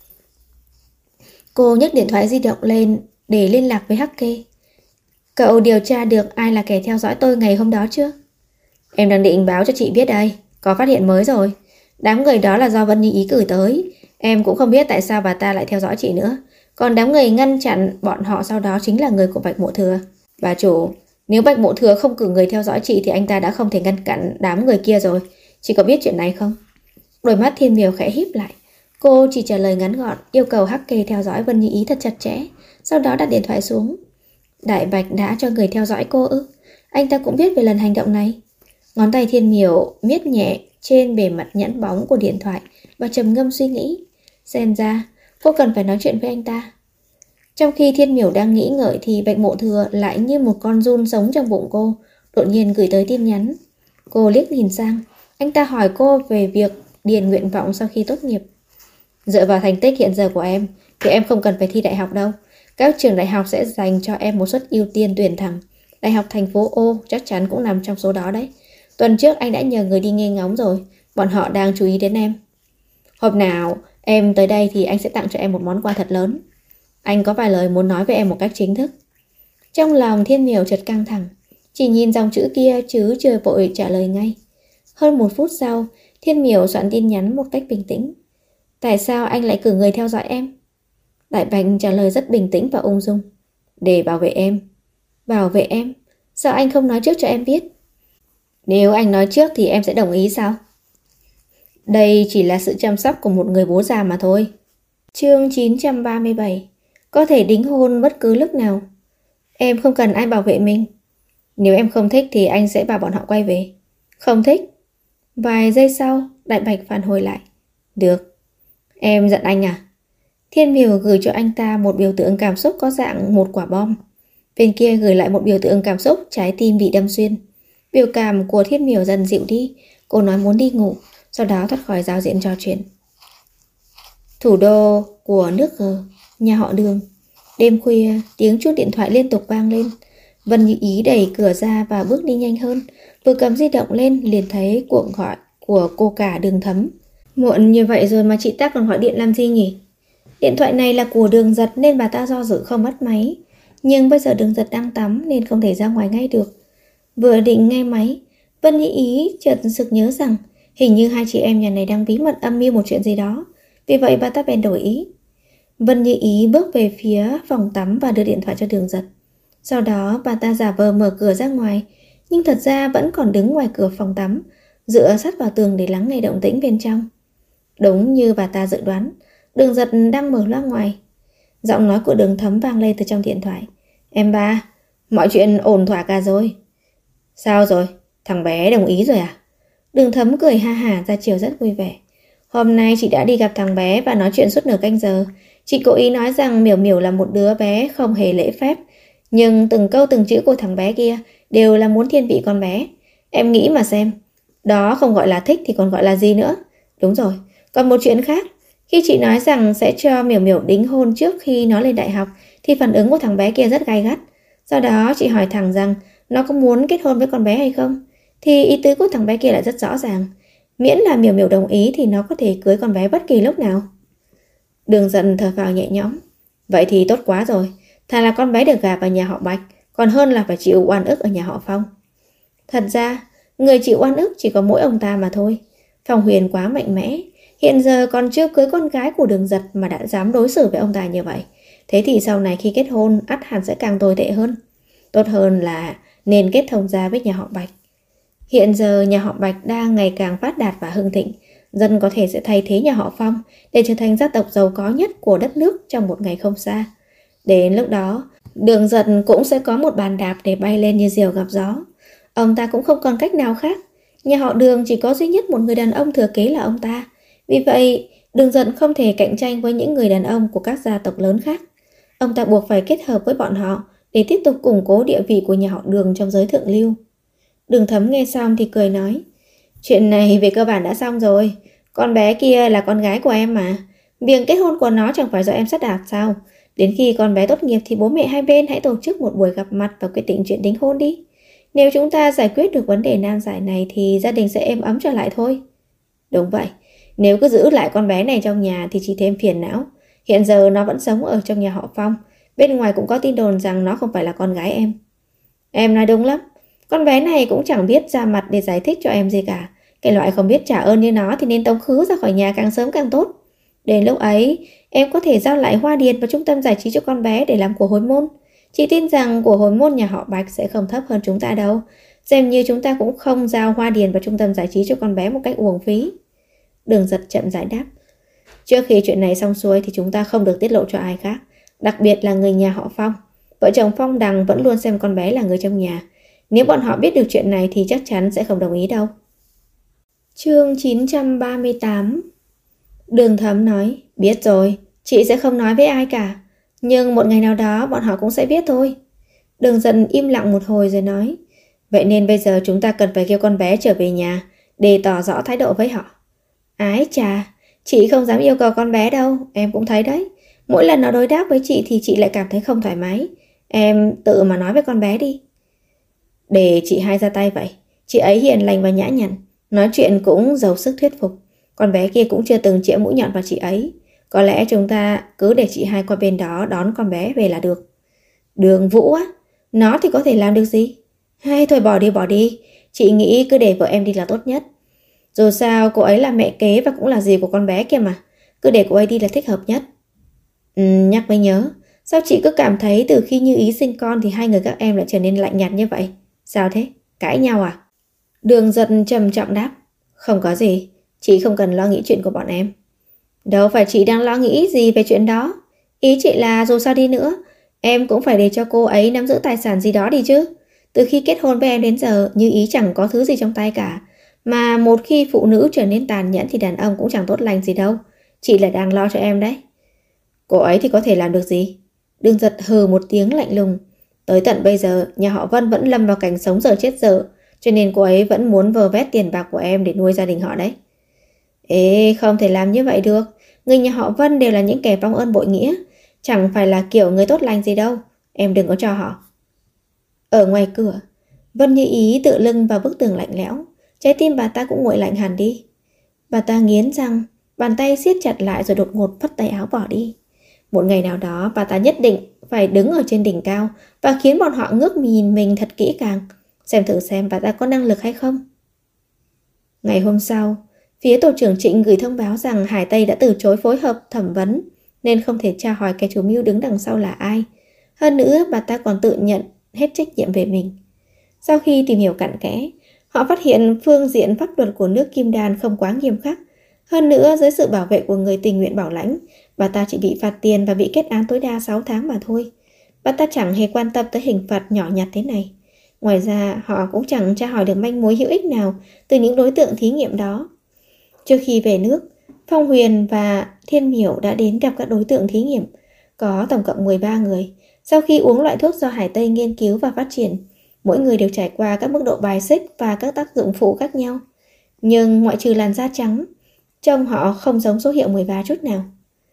Cô nhấc điện thoại di động lên để liên lạc với Hắc Kê. Cậu điều tra được ai là kẻ theo dõi tôi ngày hôm đó chưa? Em đang định báo cho chị biết đây. Có phát hiện mới rồi. Đám người đó là do Vân Như Ý cử tới. Em cũng không biết tại sao bà ta lại theo dõi chị nữa. Còn đám người ngăn chặn bọn họ sau đó chính là người của Bạch Mộ Thừa. Bà chủ, nếu Bạch Mộ Thừa không cử người theo dõi chị thì anh ta đã không thể ngăn chặn đám người kia rồi. Chị có biết chuyện này không? Đôi mắt Thiên Miểu khẽ híp lại. Cô chỉ trả lời ngắn gọn, yêu cầu Hắc Kê theo dõi Vân Như Ý thật chặt chẽ. Sau đó đặt điện thoại xuống. Đại Bạch đã cho người theo dõi cô ư? Anh ta cũng biết về lần hành động này. Ngón tay Thiên Miểu miết nhẹ trên bề mặt nhẵn bóng của điện thoại và trầm ngâm suy nghĩ. Xem ra cô cần phải nói chuyện với anh ta. Trong khi Thiên Miểu đang nghĩ ngợi thì Bạch Mộ Thừa lại như một con giun sống trong bụng cô, đột nhiên gửi tới tin nhắn. Cô liếc nhìn sang. Anh ta hỏi cô về việc điền nguyện vọng sau khi tốt nghiệp. Dựa vào thành tích hiện giờ của em thì em không cần phải thi đại học đâu. Các trường đại học sẽ dành cho em một suất ưu tiên tuyển thẳng. Đại học thành phố O chắc chắn cũng nằm trong số đó đấy. Tuần trước anh đã nhờ người đi nghe ngóng rồi. Bọn họ đang chú ý đến em. Hôm nào em tới đây thì anh sẽ tặng cho em một món quà thật lớn. Anh có vài lời muốn nói với em một cách chính thức. Trong lòng Thiên Miểu chợt căng thẳng, chỉ nhìn dòng chữ kia chứ chưa vội trả lời ngay. Hơn 1 phút sau, Thiên Miểu soạn tin nhắn một cách bình tĩnh. Tại sao anh lại cử người theo dõi em? Đại Bạch trả lời rất bình tĩnh và ung dung. Để bảo vệ em. Bảo vệ em? Sao anh không nói trước cho em biết? Nếu anh nói trước thì em sẽ đồng ý sao? Đây chỉ là sự chăm sóc của một người bố già mà thôi. Chương 937. Có thể đính hôn bất cứ lúc nào. Em không cần ai bảo vệ mình. Nếu em không thích thì anh sẽ bảo bọn họ quay về. Không thích? Vài giây sau, Đại Bạch phản hồi lại. Được. Em giận anh à? Thiên Miểu gửi cho anh ta một biểu tượng cảm xúc có dạng một quả bom. Bên kia gửi lại một biểu tượng cảm xúc trái tim bị đâm xuyên. Biểu cảm của Thiên Miểu dần dịu đi. Cô nói muốn đi ngủ, sau đó thoát khỏi giao diện trò chuyện. Thủ đô của nước G, nhà họ Đường. Đêm khuya, tiếng chuông điện thoại liên tục vang lên. Vân Như Ý đẩy cửa ra và bước đi nhanh hơn. Vừa cầm di động lên liền thấy cuộc gọi của cô cả Đường Thấm. Muộn như vậy rồi mà chị ta còn gọi điện làm gì nhỉ? Điện thoại này là của Đường Giật nên bà ta do dự không bắt máy. Nhưng bây giờ Đường Giật đang tắm nên không thể ra ngoài ngay được. Vừa định nghe máy, Vân Như Ý chợt sực nhớ rằng hình như hai chị em nhà này đang bí mật âm mưu một chuyện gì đó. Vì vậy bà ta bèn đổi ý. Vân Như Ý bước về phía phòng tắm và đưa điện thoại cho Đường Giật. Sau đó bà ta giả vờ mở cửa ra ngoài, nhưng thật ra vẫn còn đứng ngoài cửa phòng tắm, dựa sát vào tường để lắng nghe động tĩnh bên trong. Đúng như bà ta dự đoán, Đường Giật đang mở loa ngoài. Giọng nói của Đường Thấm vang lên từ trong điện thoại. Em ba, mọi chuyện ổn thỏa cả rồi. Sao rồi? Thằng bé đồng ý rồi à? Đường Thấm cười ha hả ra chiều rất vui vẻ. Hôm nay chị đã đi gặp thằng bé và nói chuyện suốt nửa canh giờ. Chị cố ý nói rằng Miểu Miểu là một đứa bé không hề lễ phép, nhưng từng câu từng chữ của thằng bé kia đều là muốn thiên vị con bé. Em nghĩ mà xem, đó không gọi là thích thì còn gọi là gì nữa. Đúng rồi, còn một chuyện khác. Khi chị nói rằng sẽ cho Miểu Miểu đính hôn trước khi nó lên đại học thì phản ứng của thằng bé kia rất gay gắt. Sau đó chị hỏi thằng rằng nó có muốn kết hôn với con bé hay không, thì ý tứ của thằng bé kia lại rất rõ ràng. Miễn là Miểu Miểu đồng ý thì nó có thể cưới con bé bất kỳ lúc nào. Đường Giật thở phào nhẹ nhõm. Vậy thì tốt quá rồi. Thà là con bé được gả vào nhà họ Bạch, còn hơn là phải chịu oan ức ở nhà họ Phong. Thật ra, người chịu oan ức chỉ có mỗi ông ta mà thôi. Phong Huyền quá mạnh mẽ, hiện giờ còn chưa cưới con gái của Đường Giật mà đã dám đối xử với ông ta như vậy. Thế thì sau này khi kết hôn, ắt hẳn sẽ càng tồi tệ hơn. Tốt hơn là nên kết thông gia với nhà họ Bạch. Hiện giờ nhà họ Bạch đang ngày càng phát đạt và hưng thịnh. Dân có thể sẽ thay thế nhà họ Phong để trở thành gia tộc giàu có nhất của đất nước trong một ngày không xa. Đến lúc đó, Đường Giật cũng sẽ có một bàn đạp để bay lên như diều gặp gió. Ông ta cũng không còn cách nào khác. Nhà họ Đường chỉ có duy nhất một người đàn ông thừa kế là ông ta. Vì vậy, Đường Giật không thể cạnh tranh với những người đàn ông của các gia tộc lớn khác. Ông ta buộc phải kết hợp với bọn họ để tiếp tục củng cố địa vị của nhà họ Đường trong giới thượng lưu. Đường Thấm nghe xong thì cười nói. Chuyện này về cơ bản đã xong rồi. Con bé kia là con gái của em mà. Việc kết hôn của nó chẳng phải do em sắp đặt sao? Đến khi con bé tốt nghiệp thì bố mẹ hai bên hãy tổ chức một buổi gặp mặt và quyết định chuyện đính hôn đi. Nếu chúng ta giải quyết được vấn đề nan giải này thì gia đình sẽ êm ấm trở lại thôi. Đúng vậy. Nếu cứ giữ lại con bé này trong nhà thì chỉ thêm phiền não. Hiện giờ nó vẫn sống ở trong nhà họ Phong. Bên ngoài cũng có tin đồn rằng nó không phải là con gái em. Em nói đúng lắm. Con bé này cũng chẳng biết ra mặt để giải thích cho em gì cả. Cái loại không biết trả ơn như nó thì nên tống khứ ra khỏi nhà càng sớm càng tốt. Đến lúc ấy, em có thể giao lại Hoa Điền và trung tâm giải trí cho con bé để làm của hồi môn. Chị tin rằng của hồi môn nhà họ Bạch sẽ không thấp hơn chúng ta đâu. Xem như chúng ta cũng không giao Hoa Điền và trung tâm giải trí cho con bé một cách uổng phí. Đường Giật chậm rãi đáp. Trước khi chuyện này xong xuôi thì chúng ta không được tiết lộ cho ai khác. Đặc biệt là người nhà họ Phong. Vợ chồng Phong Đằng vẫn luôn xem con bé là người trong nhà. Nếu bọn họ biết được chuyện này thì chắc chắn sẽ không đồng ý đâu. Chương 938. Đường Thấm nói. Biết rồi, chị sẽ không nói với ai cả. Nhưng một ngày nào đó bọn họ cũng sẽ biết thôi. Đường Giật im lặng một hồi rồi nói. Vậy nên bây giờ chúng ta cần phải kêu con bé trở về nhà để tỏ rõ thái độ với họ. Ái chà, chị không dám yêu cầu con bé đâu, em cũng thấy đấy. Mỗi lần nó đối đáp với chị thì chị lại cảm thấy không thoải mái. Em tự mà nói với con bé đi. Để chị hai ra tay vậy. Chị ấy hiền lành và nhã nhặn, nói chuyện cũng giàu sức thuyết phục. Con bé kia cũng chưa từng chĩa mũi nhọn vào chị ấy. Có lẽ chúng ta cứ để chị hai qua bên đó đón con bé về là được. Đường Vũ á, nó thì có thể làm được gì? Hay thôi bỏ đi. Chị nghĩ cứ để vợ em đi là tốt nhất. Dù sao cô ấy là mẹ kế và cũng là dì của con bé kia mà. Cứ để cô ấy đi là thích hợp nhất. Nhắc mới nhớ, sao chị cứ cảm thấy từ khi Như Ý sinh con thì hai người các em lại trở nên lạnh nhạt như vậy? Sao thế? Cãi nhau à? Đường Giật trầm trọng đáp. Không có gì, chị không cần lo nghĩ chuyện của bọn em. Đâu phải chị đang lo nghĩ gì về chuyện đó. Ý chị là dù sao đi nữa, em cũng phải để cho cô ấy nắm giữ tài sản gì đó đi chứ. Từ khi kết hôn với em đến giờ, Như Ý chẳng có thứ gì trong tay cả. Mà một khi phụ nữ trở nên tàn nhẫn thì đàn ông cũng chẳng tốt lành gì đâu. Chị là đang lo cho em đấy. Cô ấy thì có thể làm được gì? Đường Giật hừ một tiếng lạnh lùng. Tới tận bây giờ, nhà họ Vân vẫn lâm vào cảnh sống dở chết dở, cho nên cô ấy vẫn muốn vơ vét tiền bạc của em để nuôi gia đình họ đấy. Ê, không thể làm như vậy được. Người nhà họ Vân đều là những kẻ vong ơn bội nghĩa, chẳng phải là kiểu người tốt lành gì đâu. Em đừng có cho họ. Ở ngoài cửa, Vân Như Ý tựa lưng vào bức tường lạnh lẽo. Trái tim bà ta cũng nguội lạnh hẳn đi. Bà ta nghiến răng, bàn tay siết chặt lại rồi đột ngột phất tay áo bỏ đi. Một ngày nào đó bà ta nhất định phải đứng ở trên đỉnh cao và khiến bọn họ ngước nhìn mình thật kỹ càng, xem thử xem bà ta có năng lực hay không. Ngày hôm sau, phía tổ trưởng Trịnh gửi thông báo rằng Hải Tây đã từ chối phối hợp thẩm vấn nên không thể tra hỏi kẻ chủ mưu đứng đằng sau là ai. Hơn nữa bà ta còn tự nhận hết trách nhiệm về mình. Sau khi tìm hiểu cặn kẽ, họ phát hiện phương diện pháp luật của nước Kim Đan không quá nghiêm khắc. Hơn nữa, dưới sự bảo vệ của người tình nguyện bảo lãnh, bà ta chỉ bị phạt tiền và bị kết án tối đa 6 tháng mà thôi. Bà ta chẳng hề quan tâm tới hình phạt nhỏ nhặt thế này. Ngoài ra, họ cũng chẳng tra hỏi được manh mối hữu ích nào từ những đối tượng thí nghiệm đó. Trước khi về nước, Phong Huyền và Thiên Miểu đã đến gặp các đối tượng thí nghiệm. Có tổng cộng 13 người. Sau khi uống loại thuốc do Hải Tây nghiên cứu và phát triển, mỗi người đều trải qua các mức độ bài xích và các tác dụng phụ khác nhau. Nhưng ngoại trừ làn da trắng, trông họ không giống số hiệu 13 chút nào.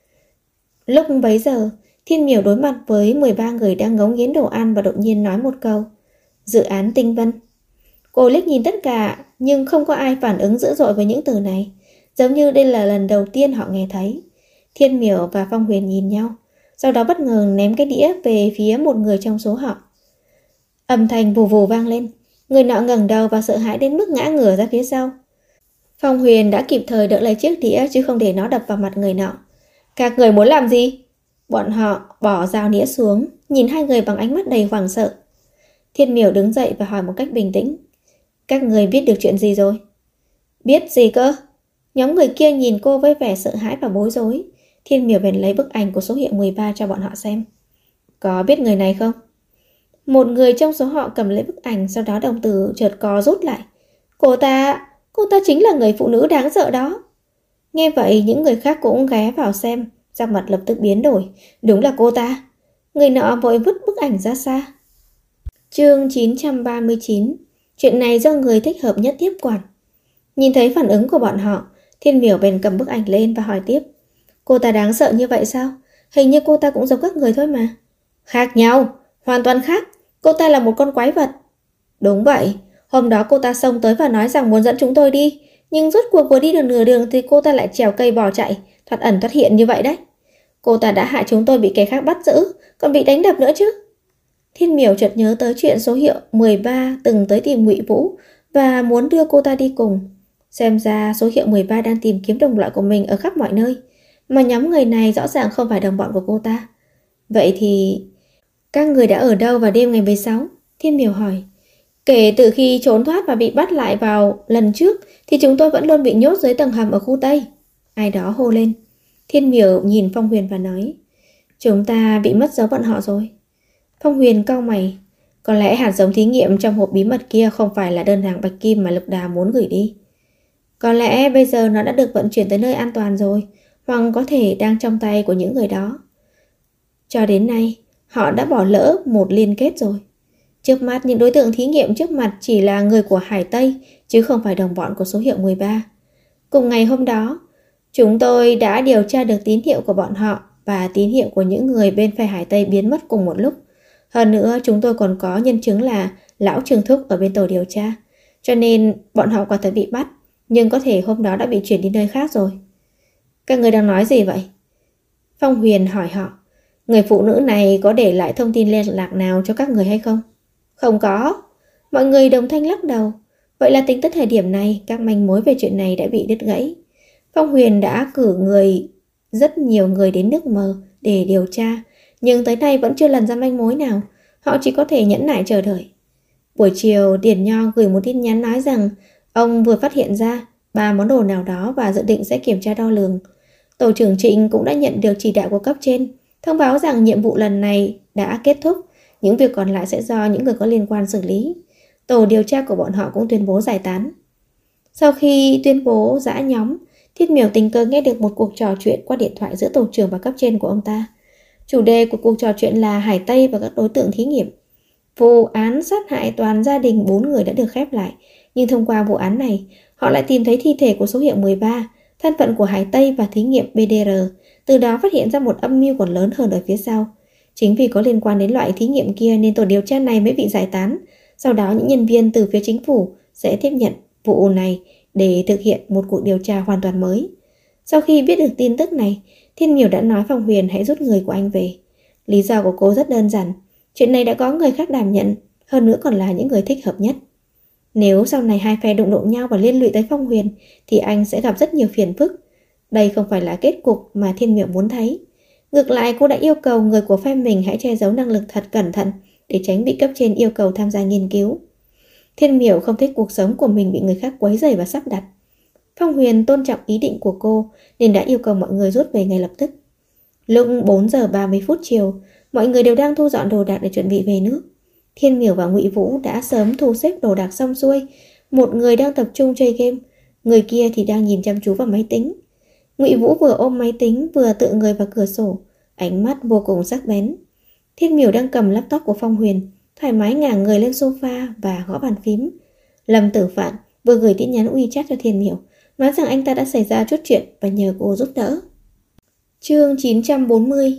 Lúc bấy giờ, Thiên Miểu đối mặt với 13 người đang ngấu nghiến đồ ăn và đột nhiên nói một câu: dự án Tinh Vân. Cô liếc nhìn tất cả nhưng không có ai phản ứng dữ dội với những từ này, giống như đây là lần đầu tiên họ nghe thấy. Thiên Miểu và Phong Huyền nhìn nhau, sau đó bất ngờ ném cái đĩa về phía một người trong số họ. Âm thanh vù vù vang lên, người nọ ngẩng đầu và sợ hãi đến mức ngã ngửa ra phía sau. Phong Huyền đã kịp thời đỡ lấy chiếc đĩa chứ không để nó đập vào mặt người nọ. Các người muốn làm gì? Bọn họ bỏ dao nĩa xuống, nhìn hai người bằng ánh mắt đầy hoảng sợ. Thiên Miểu đứng dậy và hỏi một cách bình tĩnh: các người biết được chuyện gì rồi? Biết gì cơ? Nhóm người kia nhìn cô với vẻ sợ hãi và bối rối. Thiên Miểu bèn lấy bức ảnh của số hiệu 13 cho bọn họ xem. Có biết người này không? Một người trong số họ cầm lấy bức ảnh, sau đó đồng tử chợt co rút lại. Cô ta chính là người phụ nữ đáng sợ đó. Nghe vậy, những người khác cũng ghé vào xem, sắc mặt lập tức biến đổi. Đúng là cô ta. Người nọ vội vứt bức ảnh ra xa. Chương 939. Chuyện này do người thích hợp nhất tiếp quản. Nhìn thấy phản ứng của bọn họ, Thiên Miểu bèn cầm bức ảnh lên và hỏi tiếp: cô ta đáng sợ như vậy sao? Hình như cô ta cũng giống các người thôi mà. Khác nhau, hoàn toàn khác. Cô ta là một con quái vật. Đúng vậy, hôm đó cô ta xông tới và nói rằng muốn dẫn chúng tôi đi, nhưng rốt cuộc vừa đi được nửa đường thì cô ta lại trèo cây bỏ chạy, thoát ẩn thoát hiện như vậy đấy. Cô ta đã hại chúng tôi bị kẻ khác bắt giữ, còn bị đánh đập nữa chứ. Thiên Miểu chợt nhớ tới chuyện số hiệu 13 từng tới tìm Ngụy Vũ và muốn đưa cô ta đi cùng. Xem ra số hiệu 13 đang tìm kiếm đồng loại của mình ở khắp mọi nơi, mà nhóm người này rõ ràng không phải đồng bọn của cô ta. Vậy thì các người đã ở đâu vào đêm ngày 16? Thiên Miểu hỏi. Kể từ khi trốn thoát và bị bắt lại vào lần trước thì chúng tôi vẫn luôn bị nhốt dưới tầng hầm ở khu Tây. Ai đó hô lên. Thiên Miểu nhìn Phong Huyền và nói: chúng ta bị mất dấu bọn họ rồi. Phong Huyền cau mày. Có lẽ hạt giống thí nghiệm trong hộp bí mật kia không phải là đơn hàng bạch kim mà Lực Đà muốn gửi đi. Có lẽ bây giờ nó đã được vận chuyển tới nơi an toàn rồi, hoặc có thể đang trong tay của những người đó. Cho đến nay, họ đã bỏ lỡ một liên kết rồi. Trước mắt, những đối tượng thí nghiệm trước mặt chỉ là người của Hải Tây, chứ không phải đồng bọn của số hiệu 13. Cùng ngày hôm đó, chúng tôi đã điều tra được tín hiệu của bọn họ và tín hiệu của những người bên phe Hải Tây biến mất cùng một lúc. Hơn nữa, chúng tôi còn có nhân chứng là Lão Trương Thúc ở bên tổ điều tra. cho nên bọn họ quả thật bị bắt, nhưng có thể hôm đó đã bị chuyển đi nơi khác rồi. Các người đang nói gì vậy? Phong Huyền hỏi họ. Người phụ nữ này có để lại thông tin liên lạc nào cho các người hay không? Không có. Mọi người đồng thanh lắc đầu. Vậy là tính tới thời điểm này, các manh mối về chuyện này đã bị đứt gãy. Phong Huyền đã cử rất nhiều người đến nước mờ để điều tra, nhưng tới nay vẫn chưa lần ra manh mối nào. Họ chỉ có thể nhẫn nại chờ đợi. Buổi chiều, Điền Nho gửi một tin nhắn nói rằng ông vừa phát hiện ra 3 món đồ nào đó và dự định sẽ kiểm tra đo lường. Tổ trưởng Trịnh cũng đã nhận được chỉ đạo của cấp trên, thông báo rằng nhiệm vụ lần này đã kết thúc, những việc còn lại sẽ do những người có liên quan xử lý. Tổ điều tra của bọn họ cũng tuyên bố giải tán. Sau khi tuyên bố giã nhóm, Thiết Miểu tình cờ nghe được một cuộc trò chuyện qua điện thoại giữa tổ trưởng và cấp trên của ông ta. Chủ đề của cuộc trò chuyện là Hải Tây và các đối tượng thí nghiệm. Vụ án sát hại toàn gia đình 4 người đã được khép lại, nhưng thông qua vụ án này, họ lại tìm thấy thi thể của số hiệu 13, thân phận của Hải Tây và thí nghiệm BDR, từ đó phát hiện ra một âm mưu còn lớn hơn ở phía sau. Chính vì có liên quan đến loại thí nghiệm kia nên tổ điều tra này mới bị giải tán. Sau đó những nhân viên từ phía chính phủ sẽ tiếp nhận vụ này để thực hiện một cuộc điều tra hoàn toàn mới. Sau khi biết được tin tức này, Thiên Miểu đã nói Phong Huyền hãy rút người của anh về. Lý do của cô rất đơn giản. Chuyện này đã có người khác đảm nhận, hơn nữa còn là những người thích hợp nhất. Nếu sau này hai phe đụng độ nhau và liên lụy tới Phong Huyền thì anh sẽ gặp rất nhiều phiền phức. Đây không phải là kết cục mà Thiên Miểu muốn thấy. Ngược lại, cô đã yêu cầu người của phe mình hãy che giấu năng lực thật cẩn thận để tránh bị cấp trên yêu cầu tham gia nghiên cứu. Thiên Miểu không thích cuộc sống của mình bị người khác quấy rầy và sắp đặt. Phong Huyền tôn trọng ý định của cô nên đã yêu cầu mọi người rút về ngay lập tức. Lúc 4 giờ 30 phút chiều, mọi người đều đang thu dọn đồ đạc để chuẩn bị về nước. Thiên Miểu và Ngụy Vũ đã sớm thu xếp đồ đạc xong xuôi. Một người đang tập trung chơi game, người kia thì đang nhìn chăm chú vào máy tính. Ngụy Vũ vừa ôm máy tính vừa tựa người vào cửa sổ, ánh mắt vô cùng sắc bén. Thiên Miểu đang cầm laptop của Phong Huyền, thoải mái ngả người lên sofa và gõ bàn phím. Lâm Tử Phạn vừa gửi tin nhắn WeChat cho Thiên Miểu, nói rằng anh ta đã xảy ra chút chuyện và nhờ cô giúp đỡ. Chương 940.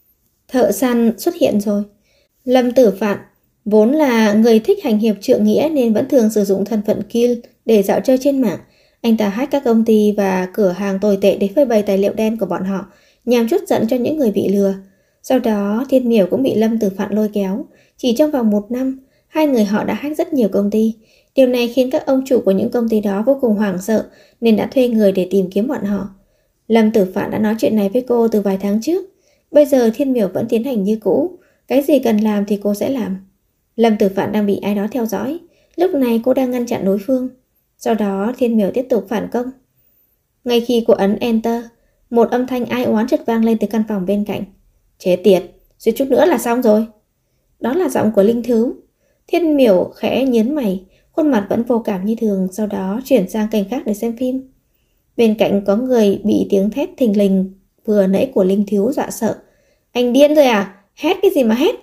Thợ săn xuất hiện rồi. Lâm Tử Phạn vốn là người thích hành hiệp trượng nghĩa nên vẫn thường sử dụng thân phận kill để dạo chơi trên mạng. Anh ta hack các công ty và cửa hàng tồi tệ để phơi bày tài liệu đen của bọn họ, nhằm trút giận cho những người bị lừa. Sau đó, Thiên Miểu cũng bị Lâm Tử Phạn lôi kéo. Chỉ trong vòng 1 năm, hai người họ đã hack rất nhiều công ty. Điều này khiến các ông chủ của những công ty đó vô cùng hoảng sợ nên đã thuê người để tìm kiếm bọn họ. Lâm Tử Phạn đã nói chuyện này với cô từ vài tháng trước. Bây giờ Thiên Miểu vẫn tiến hành như cũ. Cái gì cần làm thì cô sẽ làm. Lâm Tử Phạn đang bị ai đó theo dõi. Lúc này cô đang ngăn chặn đối phương. Sau đó Thiên Miểu tiếp tục phản công. Ngay khi cô ấn Enter, một âm thanh ai oán chợt vang lên từ căn phòng bên cạnh. Chết tiệt, suýt chút nữa là xong rồi. Đó là giọng của Linh Thứ. Thiên Miểu khẽ nhớn mày, khuôn mặt vẫn vô cảm như thường, sau đó chuyển sang kênh khác để xem phim. Bên cạnh có người bị tiếng thét thình lình vừa nãy của Linh Thiếu dọa sợ. Anh điên rồi à? Hét cái gì mà hét?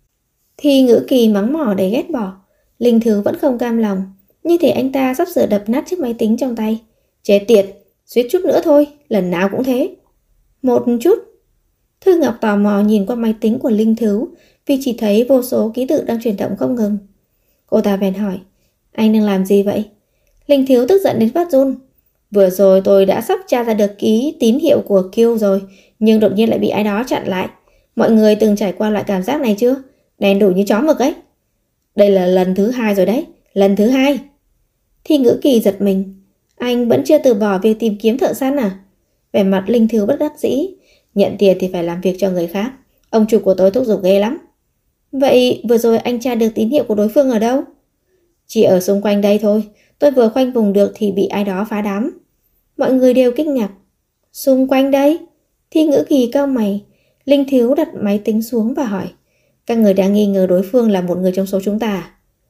Thì Ngữ Kỳ mắng mỏ để ghét bỏ. Linh Thứ vẫn không cam lòng, như thể anh ta sắp sửa đập nát chiếc máy tính trong tay. Chết tiệt, suýt chút nữa thôi, lần nào cũng thế. Một chút. Thư Ngọc tò mò nhìn qua máy tính của Linh Thứ vì chỉ thấy vô số ký tự đang chuyển động không ngừng. Cô ta bèn hỏi, anh đang làm gì vậy? Linh Thiếu tức giận đến phát run. Vừa rồi tôi đã sắp tra ra được ký tín hiệu của Q rồi, nhưng đột nhiên lại bị ai đó chặn lại. Mọi người từng trải qua loại cảm giác này chưa? Đen đủi như chó mực ấy. Đây là lần thứ 2 rồi đấy, lần thứ 2. Thì Ngữ Kỳ giật mình. Anh vẫn chưa từ bỏ việc tìm kiếm thợ săn à? Vẻ mặt Linh Thiếu bất đắc dĩ. Nhận tiền thì phải làm việc cho người khác. Ông chủ của tôi thúc giục ghê lắm. Vậy vừa rồi anh tra được tín hiệu của đối phương ở đâu? Chỉ ở xung quanh đây thôi. Tôi vừa khoanh vùng được thì bị ai đó phá đám. Mọi người đều kinh ngạc. Xung quanh đây? Thì Ngữ Kỳ cau mày. Linh Thiếu đặt máy tính xuống và hỏi, các người đang nghi ngờ đối phương là một người trong số chúng ta à?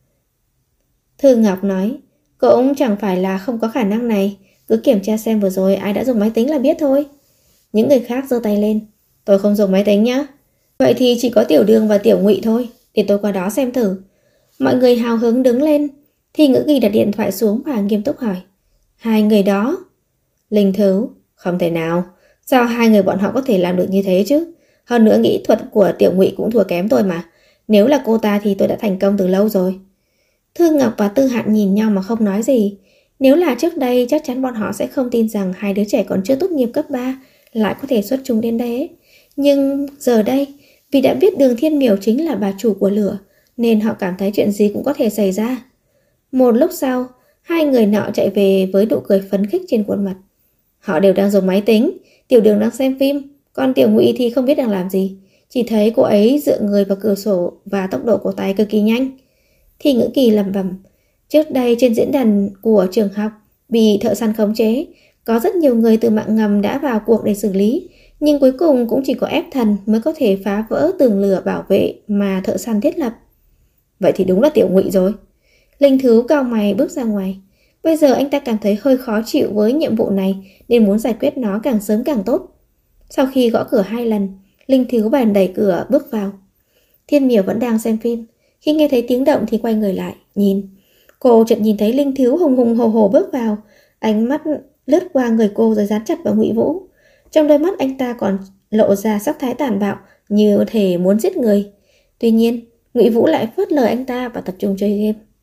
Thư Ngọc nói, cũng chẳng phải là không có khả năng này. Cứ kiểm tra xem vừa rồi ai đã dùng máy tính là biết thôi. Những người khác giơ tay lên. Tôi không dùng máy tính nhá. Vậy thì chỉ có Tiểu Đường và Tiểu Ngụy thôi. Để tôi qua đó xem thử. Mọi người hào hứng đứng lên. Thì Ngữ Kỳ đặt điện thoại xuống và nghiêm túc hỏi, hai người đó? Linh Thứ, không thể nào. Sao hai người bọn họ có thể làm được như thế chứ? Hơn nữa kỹ thuật của Tiểu Ngụy cũng thua kém tôi mà. Nếu là cô ta thì tôi đã thành công từ lâu rồi. Thư Ngọc và Tư Hạn nhìn nhau mà không nói gì. Nếu là trước đây chắc chắn bọn họ sẽ không tin rằng hai đứa trẻ còn chưa tốt nghiệp cấp 3 lại có thể xuất chúng đến đấy. Nhưng giờ đây, vì đã biết Đường Thiên Miểu chính là bà chủ của lửa, nên họ cảm thấy chuyện gì cũng có thể xảy ra. Một lúc sau, hai người nọ chạy về với nụ cười phấn khích trên khuôn mặt. Họ đều đang dùng máy tính, Tiểu Đường đang xem phim, còn Tiểu Ngụy thì không biết đang làm gì. Chỉ thấy cô ấy dựa người vào cửa sổ và tốc độ của tay cực kỳ nhanh. Thì Ngữ Kỳ lẩm bẩm, trước đây trên diễn đàn của trường học bị thợ săn khống chế, có rất nhiều người từ mạng ngầm đã vào cuộc để xử lý, nhưng cuối cùng cũng chỉ có ép thần mới có thể phá vỡ tường lửa bảo vệ mà thợ săn thiết lập. Vậy thì đúng là Tiểu Ngụy rồi. Linh Thứ cau mày bước ra ngoài. Bây giờ anh ta cảm thấy hơi khó chịu với nhiệm vụ này nên muốn giải quyết nó càng sớm càng tốt. Sau khi gõ cửa 2 lần, Linh Thứ bèn đẩy cửa bước vào. Thiên Miểu vẫn đang xem phim. Khi nghe thấy tiếng động thì quay người lại, nhìn. Cô chợt nhìn thấy Linh Thiếu hùng hùng hồ hồ bước vào. Ánh mắt lướt qua người cô rồi dán chặt vào Ngụy Vũ. Trong đôi mắt anh ta còn lộ ra sắc thái tàn bạo, như thể muốn giết người. Tuy nhiên, Ngụy Vũ lại phớt lờ anh ta và tập trung chơi game.